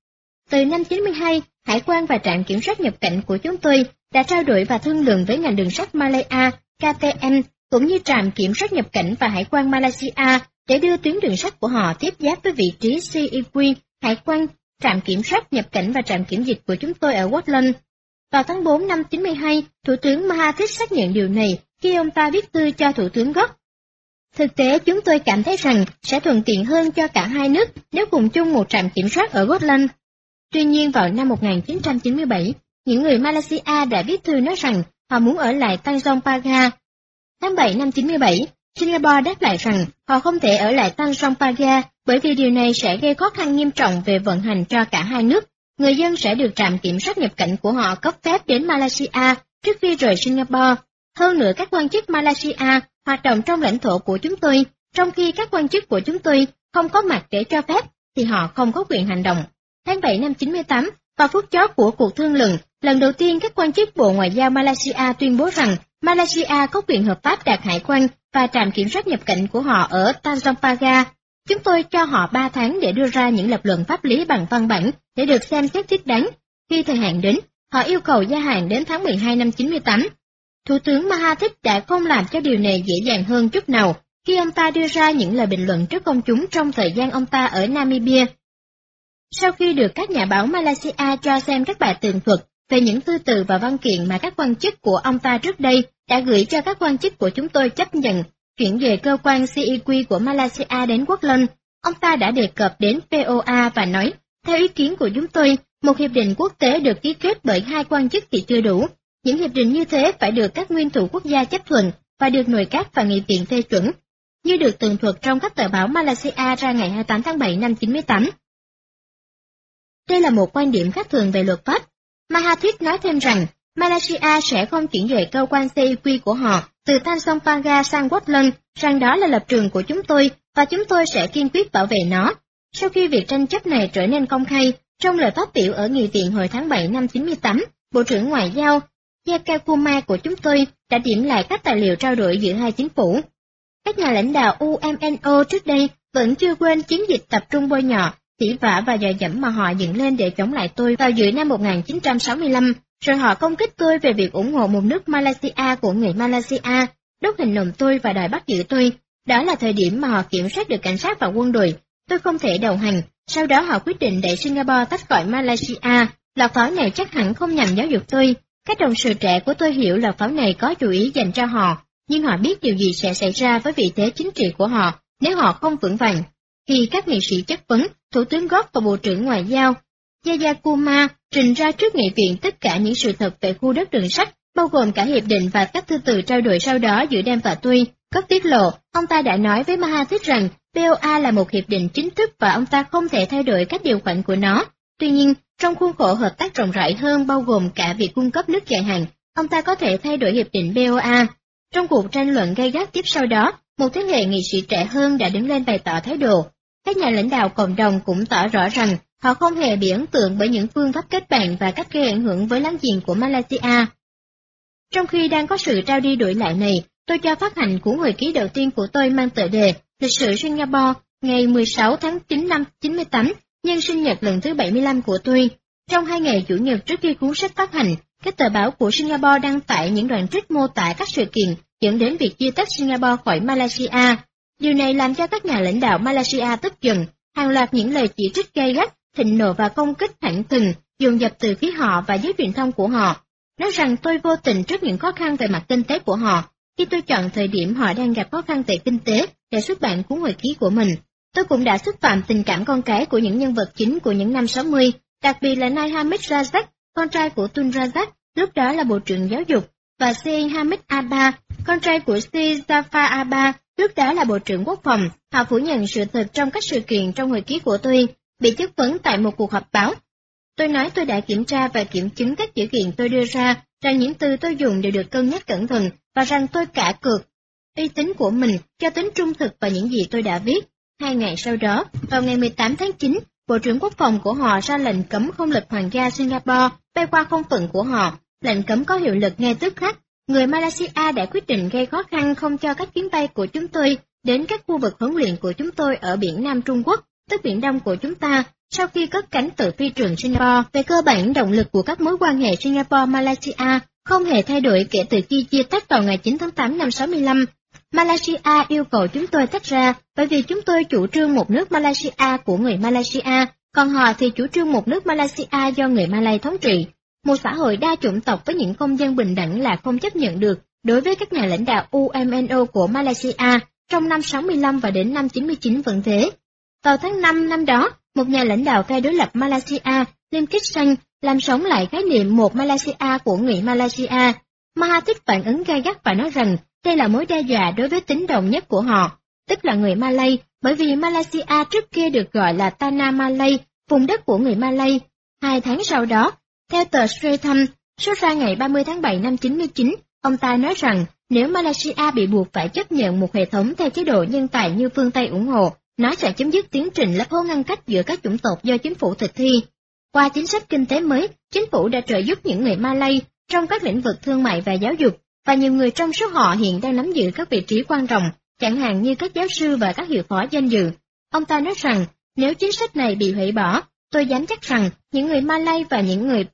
Từ năm 92, Hải quan và trạm kiểm soát nhập cảnh của chúng tôi đã trao đổi và thương lượng với ngành đường sắt Malaya, KTM, cũng như trạm kiểm soát nhập cảnh và hải quan Malaysia để đưa tuyến đường sắt của họ tiếp giáp với vị trí CEQ, hải quan, trạm kiểm soát nhập cảnh và trạm kiểm dịch của chúng tôi ở Auckland. Vào tháng 4 năm 92, Thủ tướng Mahathir xác nhận điều này khi ông ta viết thư cho Thủ tướng Gok. Thực tế, chúng tôi cảm thấy rằng sẽ thuận tiện hơn cho cả hai nước nếu cùng chung một trạm kiểm soát ở Auckland. Tuy nhiên, vào năm 1997, những người Malaysia đã viết thư nói rằng họ muốn ở lại Tanjong Pagar. Tháng 7 năm 97, Singapore đáp lại rằng họ không thể ở lại Tanjong Pagar bởi vì điều này sẽ gây khó khăn nghiêm trọng về vận hành cho cả hai nước. Người dân sẽ được trạm kiểm soát nhập cảnh của họ cấp phép đến Malaysia trước khi rời Singapore. Hơn nữa, các quan chức Malaysia hoạt động trong lãnh thổ của chúng tôi, trong khi các quan chức của chúng tôi không có mặt để cho phép, thì họ không có quyền hành động. Tháng 7 năm 98, vào phút chót của cuộc thương lượng, lần đầu tiên các quan chức Bộ Ngoại giao Malaysia tuyên bố rằng Malaysia có quyền hợp pháp đặt hải quan và trạm kiểm soát nhập cảnh của họ ở Tanjong Pagar. Chúng tôi cho họ 3 tháng để đưa ra những lập luận pháp lý bằng văn bản để được xem xét thích đáng. Khi thời hạn đến, họ yêu cầu gia hạn đến tháng 12 năm 98. Thủ tướng Mahathir đã không làm cho điều này dễ dàng hơn chút nào khi ông ta đưa ra những lời bình luận trước công chúng trong thời gian ông ta ở Namibia. Sau khi được các nhà báo Malaysia cho xem các bài tường thuật về những thư từ và văn kiện mà các quan chức của ông ta trước đây đã gửi cho các quan chức của chúng tôi chấp nhận chuyển về cơ quan CEQ của Malaysia đến Auckland, ông ta đã đề cập đến POA và nói, theo ý kiến của chúng tôi, một hiệp định quốc tế được ký kết bởi hai quan chức thì chưa đủ. Những hiệp định như thế phải được các nguyên thủ quốc gia chấp thuận và được nội các và nghị viện phê chuẩn, như được tường thuật trong các tờ báo Malaysia ra ngày 28 tháng 7 năm 98. Đây là một quan điểm khác thường về luật pháp. Mahathir nói thêm rằng Malaysia sẽ không chuyển về cơ quan CEQ của họ từ Tanjong Pagar sang Auckland, rằng đó là lập trường của chúng tôi và chúng tôi sẽ kiên quyết bảo vệ nó. Sau khi việc tranh chấp này trở nên công khai, trong lời phát biểu ở nghị viện hồi tháng 7 năm 98, Bộ trưởng Ngoại giao Yakakuma của chúng tôi đã điểm lại các tài liệu trao đổi giữa hai chính phủ. Các nhà lãnh đạo UMNO trước đây vẫn chưa quên chiến dịch tập trung bôi nhọ, tỉ vả và dò dẫm mà họ dựng lên để chống lại tôi vào giữa năm 1965, rồi họ công kích tôi về việc ủng hộ một nước Malaysia của người Malaysia, đốt hình nộm tôi và đòi bắt giữ tôi. Đó là thời điểm mà họ kiểm soát được cảnh sát và quân đội. Tôi không thể đầu hàng. Sau đó họ quyết định đẩy Singapore tách khỏi Malaysia. Loạt pháo này chắc hẳn không nhằm giáo dục tôi. Các đồng sự trẻ của tôi hiểu loạt pháo này có chủ ý dành cho họ, nhưng họ biết điều gì sẽ xảy ra với vị thế chính trị của họ nếu họ không vững vàng. Khi các nghị sĩ chất vấn, Thủ tướng Gok và Bộ trưởng Ngoại giao Yakakuma trình ra trước nghị viện tất cả những sự thật về khu đất đường sắt, bao gồm cả hiệp định và các thư từ trao đổi sau đó giữa Dem và tôi. Gok tiết lộ, ông ta đã nói với Mahathir rằng POA là một hiệp định chính thức và ông ta không thể thay đổi các điều khoản của nó. Tuy nhiên, trong khuôn khổ hợp tác rộng rãi hơn bao gồm cả việc cung cấp nước dài hạn, ông ta có thể thay đổi hiệp định POA. Trong cuộc tranh luận gay gắt tiếp sau đó, một thế hệ nghị sĩ trẻ hơn đã đứng lên bày tỏ thái độ. Các nhà lãnh đạo cộng đồng cũng tỏ rõ rằng họ không hề bị ấn tượng bởi những phương pháp kết bạn và cách gây ảnh hưởng với láng giềng của Malaysia. Trong khi đang có sự trao đi đổi lại này, tôi cho phát hành cuốn hồi ký đầu tiên của tôi mang tựa đề Lịch sử Singapore ngày 16 tháng 9 năm 98, nhân sinh nhật lần thứ 75 của tôi. Trong 2 ngày Chủ nhật trước khi cuốn sách phát hành, các tờ báo của Singapore đăng tải những đoạn trích mô tả các sự kiện dẫn đến việc chia tách Singapore khỏi Malaysia. Điều này làm cho các nhà lãnh đạo Malaysia tức giận, hàng loạt những lời chỉ trích gay gắt, thịnh nộ và công kích thẳng thừng dồn dập từ phía họ và giới truyền thông của họ, nói rằng tôi vô tình trước những khó khăn về mặt kinh tế của họ, khi tôi chọn thời điểm họ đang gặp khó khăn về kinh tế để xuất bản cuốn hồi ký của mình. Tôi cũng đã xúc phạm tình cảm con cái của những nhân vật chính của những năm 60, đặc biệt là Nai Hamid Razak, con trai của Tun Razak, lúc đó là Bộ trưởng Giáo dục, và Sheikh Hamid Abba, con trai của Sheikh Zafar Abba, lúc đó là Bộ trưởng Quốc phòng. Họ phủ nhận sự thật trong các sự kiện trong hồi ký của tôi, bị chất vấn tại một cuộc họp báo. Tôi nói tôi đã kiểm tra và kiểm chứng các dữ kiện tôi đưa ra, rằng những từ tôi dùng đều được cân nhắc cẩn thận, và rằng tôi cả cược uy tín của mình cho tính trung thực và những gì tôi đã viết. 2 ngày sau đó, vào ngày 18 tháng 9, Bộ trưởng Quốc phòng của họ ra lệnh cấm không lực hoàng gia Singapore bay qua không phận của họ. Lệnh cấm có hiệu lực ngay tức khắc. Người Malaysia đã quyết định gây khó khăn không cho các chuyến bay của chúng tôi đến các khu vực huấn luyện của chúng tôi ở biển Nam Trung Quốc. tức Biển Đông của chúng ta, sau khi cất cánh từ phi trường Singapore. Về cơ bản, động lực của các mối quan hệ Singapore-Malaysia không hề thay đổi kể từ khi chia tách vào ngày 9 tháng 8 năm 65. Malaysia yêu cầu chúng tôi tách ra bởi vì chúng tôi chủ trương một nước Malaysia của người Malaysia, còn họ thì chủ trương một nước Malaysia do người Malay thống trị. Một xã hội đa chủng tộc với những công dân bình đẳng là không chấp nhận được đối với các nhà lãnh đạo UMNO của Malaysia trong năm 65 và đến năm 99 vẫn thế. Vào tháng 5 năm đó, một nhà lãnh đạo phe đối lập Malaysia, Lim Kit Sang, làm sống lại khái niệm một Malaysia của người Malaysia. Mahathir phản ứng gay gắt và nói rằng đây là mối đe dọa đối với tính đồng nhất của họ, tức là người Malay, bởi vì Malaysia trước kia được gọi là Tanah Malay, vùng đất của người Malay. 2 tháng sau đó, theo tờ Stratham, số ra ngày 30 tháng 7 năm 99, ông ta nói rằng nếu Malaysia bị buộc phải chấp nhận một hệ thống theo chế độ nhân tài như phương Tây ủng hộ, nó sẽ chấm dứt tiến trình lấp hố ngăn cách giữa các chủng tộc do chính phủ thực thi. Qua chính sách kinh tế mới, chính phủ đã trợ giúp những người Malay trong các lĩnh vực thương mại và giáo dục, và nhiều người trong số họ hiện đang nắm giữ các vị trí quan trọng, chẳng hạn như các giáo sư và các hiệu phó danh dự. Ông ta nói rằng, nếu chính sách này bị hủy bỏ, tôi dám chắc rằng những người Malay và những người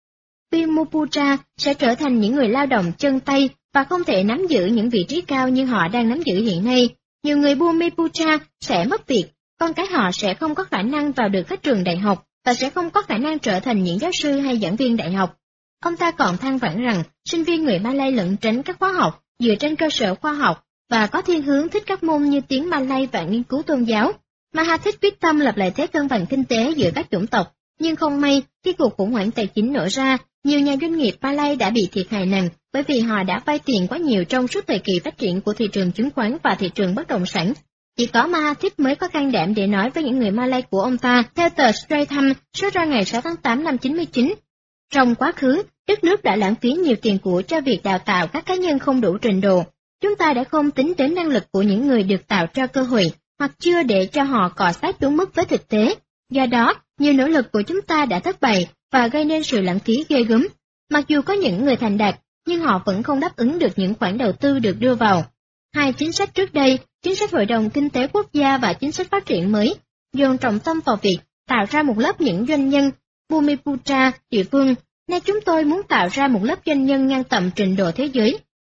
Bumiputera sẽ trở thành những người lao động chân tay và không thể nắm giữ những vị trí cao như họ đang nắm giữ hiện nay. Nhiều người Bumiputera sẽ mất việc, con cái họ sẽ không có khả năng vào được các trường đại học và sẽ không có khả năng trở thành những giáo sư hay giảng viên đại học. Ông ta còn than vãn rằng sinh viên người Malay lẩn tránh các khóa học dựa trên cơ sở khoa học và có thiên hướng thích các môn như tiếng Malay và nghiên cứu tôn giáo. Mahathir quyết tâm lập lại thế cân bằng kinh tế giữa các chủng tộc, nhưng không may khi cuộc khủng hoảng tài chính nổ ra, nhiều nhà doanh nghiệp Malay đã bị thiệt hại nặng bởi vì họ đã vay tiền quá nhiều trong suốt thời kỳ phát triển của thị trường chứng khoán và thị trường bất động sản. Chỉ có Mahathir mới có can đảm để nói với những người Malay của ông ta, theo tờ Stratham, số ra ngày 6 tháng 8 năm 99. Trong quá khứ, đất nước đã lãng phí nhiều tiền của cho việc đào tạo các cá nhân không đủ trình độ. Chúng ta đã không tính đến năng lực của những người được tạo ra cơ hội, hoặc chưa để cho họ cọ sát đúng mức với thực tế. Do đó, nhiều nỗ lực của chúng ta đã thất bại và gây nên sự lãng phí ghê gớm. Mặc dù có những người thành đạt, nhưng họ vẫn không đáp ứng được những khoản đầu tư được đưa vào. 2 chính sách trước đây, chính sách Hội đồng Kinh tế Quốc gia và chính sách phát triển mới, dồn trọng tâm vào việc tạo ra một lớp những doanh nhân Bumiputera địa phương. Nay chúng tôi muốn tạo ra một lớp doanh nhân ngang tầm trình độ thế giới.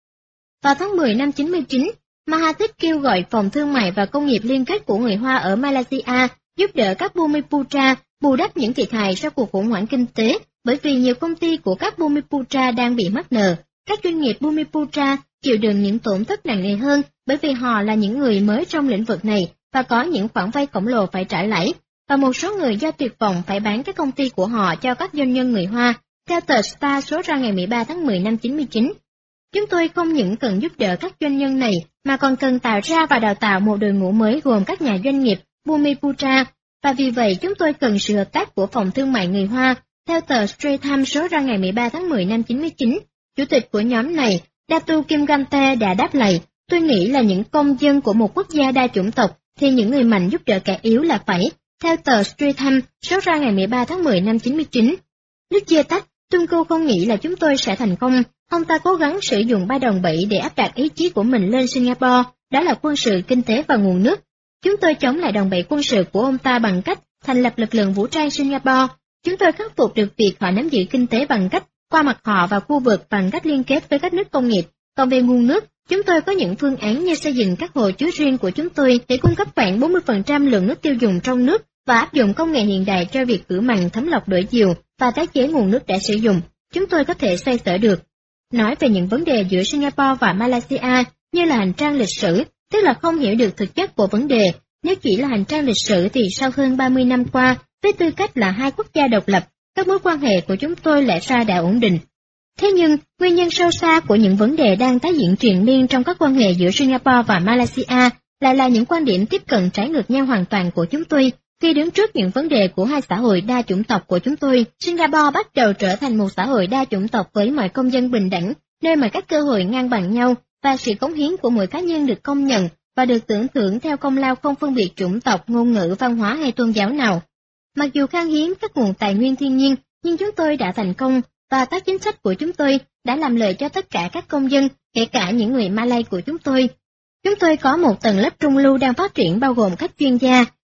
Vào tháng 10 năm 99, Mahathir kêu gọi Phòng Thương mại và Công nghiệp Liên kết của người Hoa ở Malaysia giúp đỡ các Bumiputera bù đắp những thiệt hại sau cuộc khủng hoảng kinh tế, bởi vì nhiều công ty của các Bumiputera đang bị mắc nợ. Các doanh nghiệp Bumiputera chịu đựng những tổn thất nặng nề hơn bởi vì họ là những người mới trong lĩnh vực này và có những khoản vay khổng lồ phải trả lãi, và một số người do tuyệt vọng phải bán các công ty của họ cho các doanh nhân người Hoa. Theo tờ Star số ra ngày 13 tháng 10 năm 99, chúng tôi không những cần giúp đỡ các doanh nhân này mà còn cần tạo ra và đào tạo một đội ngũ mới gồm các nhà doanh nghiệp Bumiputera, và vì vậy chúng tôi cần sự hợp tác của Phòng Thương mại người Hoa. Theo tờ Stratham số ra ngày 13 tháng 10 năm 99, chủ tịch của nhóm này, Datu Kimgante đã đáp lại, tôi nghĩ là những công dân của một quốc gia đa chủng tộc thì những người mạnh giúp đỡ kẻ yếu là phải. Theo tờ Stratham số ra ngày 13 tháng 10 năm 99, lúc chia tách, Tunku không nghĩ là chúng tôi sẽ thành công. Ông ta cố gắng sử dụng 3 đòn bẩy để áp đặt ý chí của mình lên Singapore, đó là quân sự, kinh tế và nguồn nước. Chúng tôi chống lại đòn bẩy quân sự của ông ta bằng cách thành lập lực lượng vũ trang Singapore. Chúng tôi khắc phục được việc họ nắm giữ kinh tế bằng cách qua mặt họ vào khu vực bằng cách liên kết với các nước công nghiệp. Còn về nguồn nước, chúng tôi có những phương án như xây dựng các hồ chứa riêng của chúng tôi để cung cấp khoảng 40% lượng nước tiêu dùng trong nước và áp dụng công nghệ hiện đại cho việc khử mặn, thấm lọc đổi chiều và tái chế nguồn nước đã sử dụng. Chúng tôi có thể xoay sở được. Nói về những vấn đề giữa Singapore và Malaysia như là hành trang lịch sử, tức là không hiểu được thực chất của vấn đề. Nếu chỉ là hành trang lịch sử thì sau hơn 30 năm qua, với tư cách là 2 quốc gia độc lập, các mối quan hệ của chúng tôi lẽ ra đã ổn định. Thế nhưng, nguyên nhân sâu xa của những vấn đề đang tái diễn triền miên trong các quan hệ giữa Singapore và Malaysia lại là những quan điểm tiếp cận trái ngược nhau hoàn toàn của chúng tôi. Khi đứng trước những vấn đề của 2 xã hội đa chủng tộc của chúng tôi, Singapore bắt đầu trở thành một xã hội đa chủng tộc với mọi công dân bình đẳng, nơi mà các cơ hội ngang bằng nhau và sự cống hiến của mỗi cá nhân được công nhận và được tưởng thưởng theo công lao không phân biệt chủng tộc, ngôn ngữ, văn hóa hay tôn giáo nào. Mặc dù khan hiếm các nguồn tài nguyên thiên nhiên, nhưng chúng tôi đã thành công và các chính sách của chúng tôi đã làm lợi cho tất cả các công dân, kể cả những người Malay của chúng tôi. Chúng tôi có một tầng lớp trung lưu đang phát triển bao gồm các chuyên gia,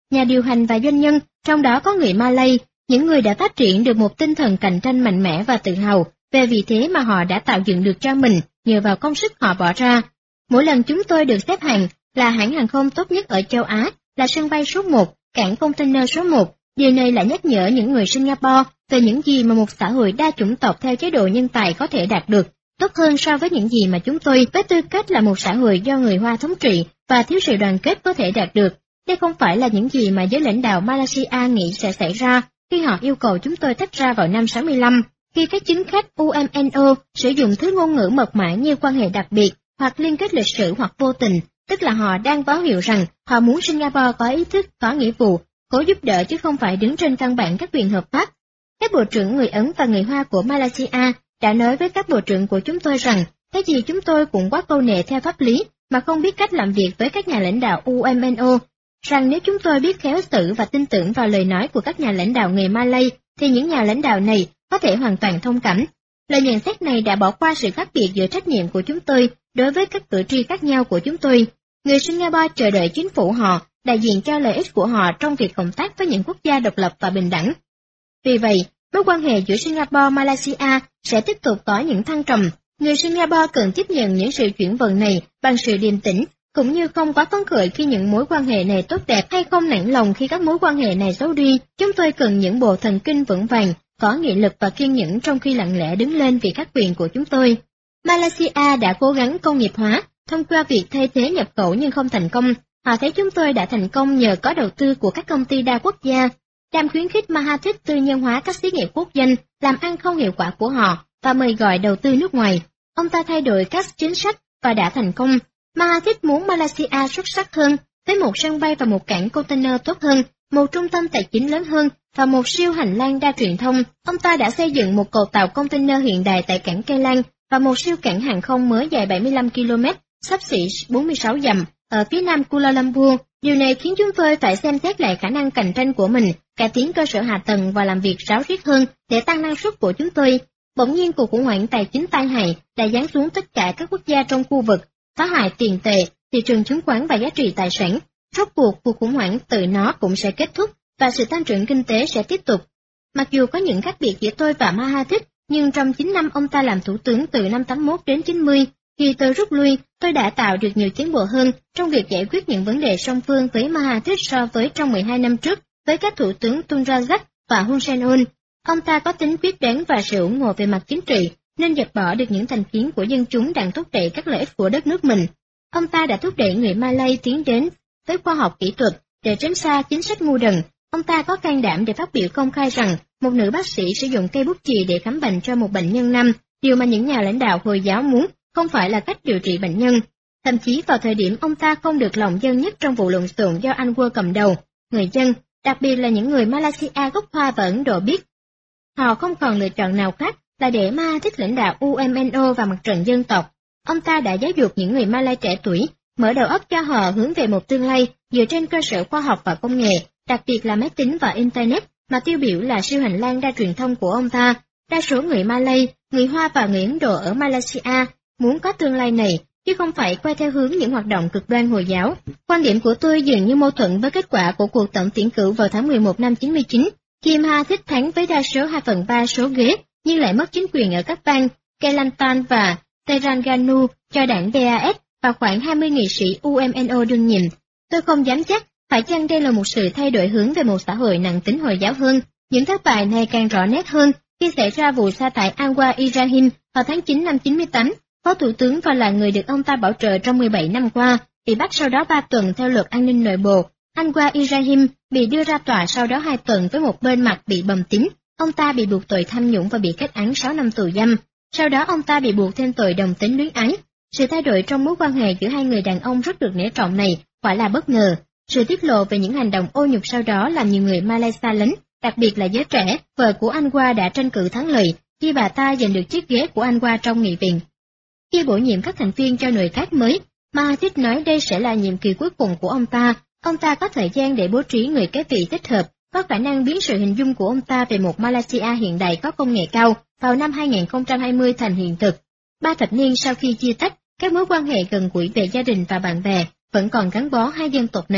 nhà điều hành và doanh nhân, trong đó có người Malay, những người đã phát triển được một tinh thần cạnh tranh mạnh mẽ và tự hào về vị thế mà họ đã tạo dựng được cho mình nhờ vào công sức họ bỏ ra. Mỗi lần chúng tôi được xếp hạng là hãng hàng không tốt nhất ở châu Á, là sân bay số 1, cảng container số 1, điều này lại nhắc nhở những người Singapore về những gì mà một xã hội đa chủng tộc theo chế độ nhân tài có thể đạt được, tốt hơn so với những gì mà chúng tôi với tư cách là một xã hội do người Hoa thống trị và thiếu sự đoàn kết có thể đạt được. Đây không phải là những gì mà giới lãnh đạo Malaysia nghĩ sẽ xảy ra khi họ yêu cầu chúng tôi tách ra vào năm 65, khi các chính khách UMNO sử dụng thứ ngôn ngữ mật mã như quan hệ đặc biệt hoặc liên kết lịch sử hoặc vô tình, tức là họ đang báo hiệu rằng họ muốn Singapore có ý thức, có nghĩa vụ, cố giúp đỡ chứ không phải đứng trên căn bản các quyền hợp pháp. Các bộ trưởng người Ấn và người Hoa của Malaysia đã nói với các bộ trưởng của chúng tôi rằng cái gì chúng tôi cũng quá câu nệ theo pháp lý mà không biết cách làm việc với các nhà lãnh đạo UMNO, rằng nếu chúng tôi biết khéo xử và tin tưởng vào lời nói của các nhà lãnh đạo người Malay thì những nhà lãnh đạo này có thể hoàn toàn thông cảm. Lời nhận xét này đã bỏ qua sự khác biệt giữa trách nhiệm của chúng tôi đối với các cử tri khác nhau của chúng tôi. Người Singapore chờ đợi chính phủ họ đại diện cho lợi ích của họ trong việc cộng tác với những quốc gia độc lập và bình đẳng. Vì vậy, mối quan hệ giữa Singapore-Malaysia sẽ tiếp tục có những thăng trầm. Người Singapore cần tiếp nhận những sự chuyển vận này bằng sự điềm tĩnh, cũng như không quá phấn khởi khi những mối quan hệ này tốt đẹp hay không nản lòng khi các mối quan hệ này xấu đi. Chúng tôi cần những bộ thần kinh vững vàng, có nghị lực và kiên nhẫn trong khi lặng lẽ đứng lên vì các quyền của chúng tôi. Malaysia đã cố gắng công nghiệp hóa thông qua việc thay thế nhập khẩu nhưng không thành công. Họ thấy chúng tôi đã thành công nhờ có đầu tư của các công ty đa quốc gia. Đang khuyến khích Mahathir tư nhân hóa các xí nghiệp quốc doanh, làm ăn không hiệu quả của họ và mời gọi đầu tư nước ngoài. Ông ta thay đổi các chính sách và đã thành công. Mahathir muốn Malaysia xuất sắc hơn, với một sân bay và một cảng container tốt hơn, một trung tâm tài chính lớn hơn và một siêu hành lang đa truyền thông. Ông ta đã xây dựng một cầu tàu container hiện đại tại cảng Kelang và một siêu cảng hàng không mới dài 75 km, xấp xỉ 46 dặm, ở phía nam Kuala Lumpur. Điều này khiến chúng tôi phải xem xét lại khả năng cạnh tranh của mình, cải tiến cơ sở hạ tầng và làm việc ráo riết hơn để tăng năng suất của chúng tôi. Bỗng nhiên cuộc khủng hoảng tài chính tai hại đã giáng xuống tất cả các quốc gia trong khu vực, phá hại tiền tệ, thị trường chứng khoán và giá trị tài sản. Rốt cuộc khủng hoảng tự nó cũng sẽ kết thúc và sự tăng trưởng kinh tế sẽ tiếp tục. Mặc dù có những khác biệt giữa tôi và Mahathir, nhưng trong 9 năm ông ta làm thủ tướng từ năm 81 đến 90, khi tôi rút lui, tôi đã tạo được nhiều tiến bộ hơn trong việc giải quyết những vấn đề song phương với Mahathir so với trong 12 năm trước với các thủ tướng Tun Razak và Hun Sen Un. Ông ta có tính quyết đoán và sự ủng hộ về mặt chính trị, nên dẹp bỏ được những thành kiến của dân chúng đang thúc đẩy các lợi ích của đất nước mình. Ông ta đã thúc đẩy người Malay tiến đến với khoa học kỹ thuật để tránh xa chính sách ngu đần. Ông ta có can đảm để phát biểu công khai rằng một nữ bác sĩ sử dụng cây bút chì để khám bệnh cho một bệnh nhân nam, điều mà những nhà lãnh đạo Hồi giáo muốn, không phải là cách điều trị bệnh nhân. Thậm chí vào thời điểm ông ta không được lòng dân nhất trong vụ lộn xộn do Anwar cầm đầu, người dân, đặc biệt là những người Malaysia gốc Hoa và Ấn Độ biết, họ không còn lựa chọn nào khác là để Mahathir lãnh đạo UMNO và mặt trận dân tộc. Ông ta đã giáo dục những người Malay trẻ tuổi, mở đầu óc cho họ hướng về một tương lai dựa trên cơ sở khoa học và công nghệ, đặc biệt là máy tính và Internet, mà tiêu biểu là siêu hành lang đa truyền thông của ông ta. Đa số người Malay, người Hoa và người Ấn Độ ở Malaysia muốn có tương lai này, chứ không phải quay theo hướng những hoạt động cực đoan Hồi giáo. Quan điểm của tôi dường như mâu thuẫn với kết quả của cuộc tổng tuyển cử vào tháng 11 năm 99, khi Mahathir thắng với đa số 2/3 số ghế, nhưng lại mất chính quyền ở các bang Kelantan và Terengganu cho đảng BAS và khoảng 20 nghị sĩ UMNO đương nhiệm. Tôi không dám chắc phải chăng đây là một sự thay đổi hướng về một xã hội nặng tính Hồi giáo hơn. Những thất bại này càng rõ nét hơn khi xảy ra vụ sa thải Anwar Ibrahim vào tháng 9 năm 98, phó thủ tướng và là người được ông ta bảo trợ trong 17 năm qua, bị bắt sau đó 3 tuần theo luật an ninh nội bộ. Anwar Ibrahim bị đưa ra tòa sau đó 2 tuần với một bên mặt bị bầm tím. Ông ta bị buộc tội tham nhũng và bị kết án 6 năm tù giam. Sau đó ông ta bị buộc thêm tội đồng tính luyến ái. Sự thay đổi trong mối quan hệ giữa hai người đàn ông rất được nể trọng này quả là bất ngờ. Sự tiết lộ về những hành động ô nhục sau đó làm nhiều người Malaysia lấn, đặc biệt là giới trẻ. Vợ của Anwar đã tranh cử thắng lợi khi bà ta giành được chiếc ghế của Anwar trong nghị viện. Khi bổ nhiệm các thành viên cho nội các mới, Mahathir nói đây sẽ là nhiệm kỳ cuối cùng của ông ta. Ông ta có thời gian để bố trí người kế vị thích hợp, có khả năng biến sự hình dung của ông ta về một Malaysia hiện đại có công nghệ cao vào năm 2020 thành hiện thực. 3 thập niên sau khi chia tách, các mối quan hệ gần gũi về gia đình và bạn bè vẫn còn gắn bó hai dân tộc này.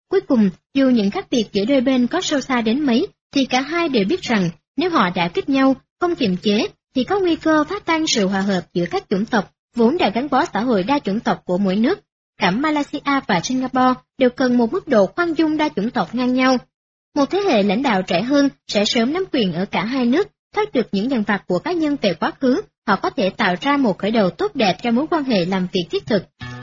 Cuối cùng, dù những khác biệt giữa đôi bên có sâu xa đến mấy, thì cả hai đều biết rằng nếu họ đã kích nhau, không kiềm chế, thì có nguy cơ phát tan sự hòa hợp giữa các chủng tộc vốn đã gắn bó xã hội đa chủng tộc của mỗi nước. Cả Malaysia và Singapore đều cần một mức độ khoan dung đa chủng tộc ngang nhau. Một thế hệ lãnh đạo trẻ hơn sẽ sớm nắm quyền ở cả hai nước, thoát được những dằn vặt của cá nhân về quá khứ, họ có thể tạo ra một khởi đầu tốt đẹp cho mối quan hệ làm việc thiết thực.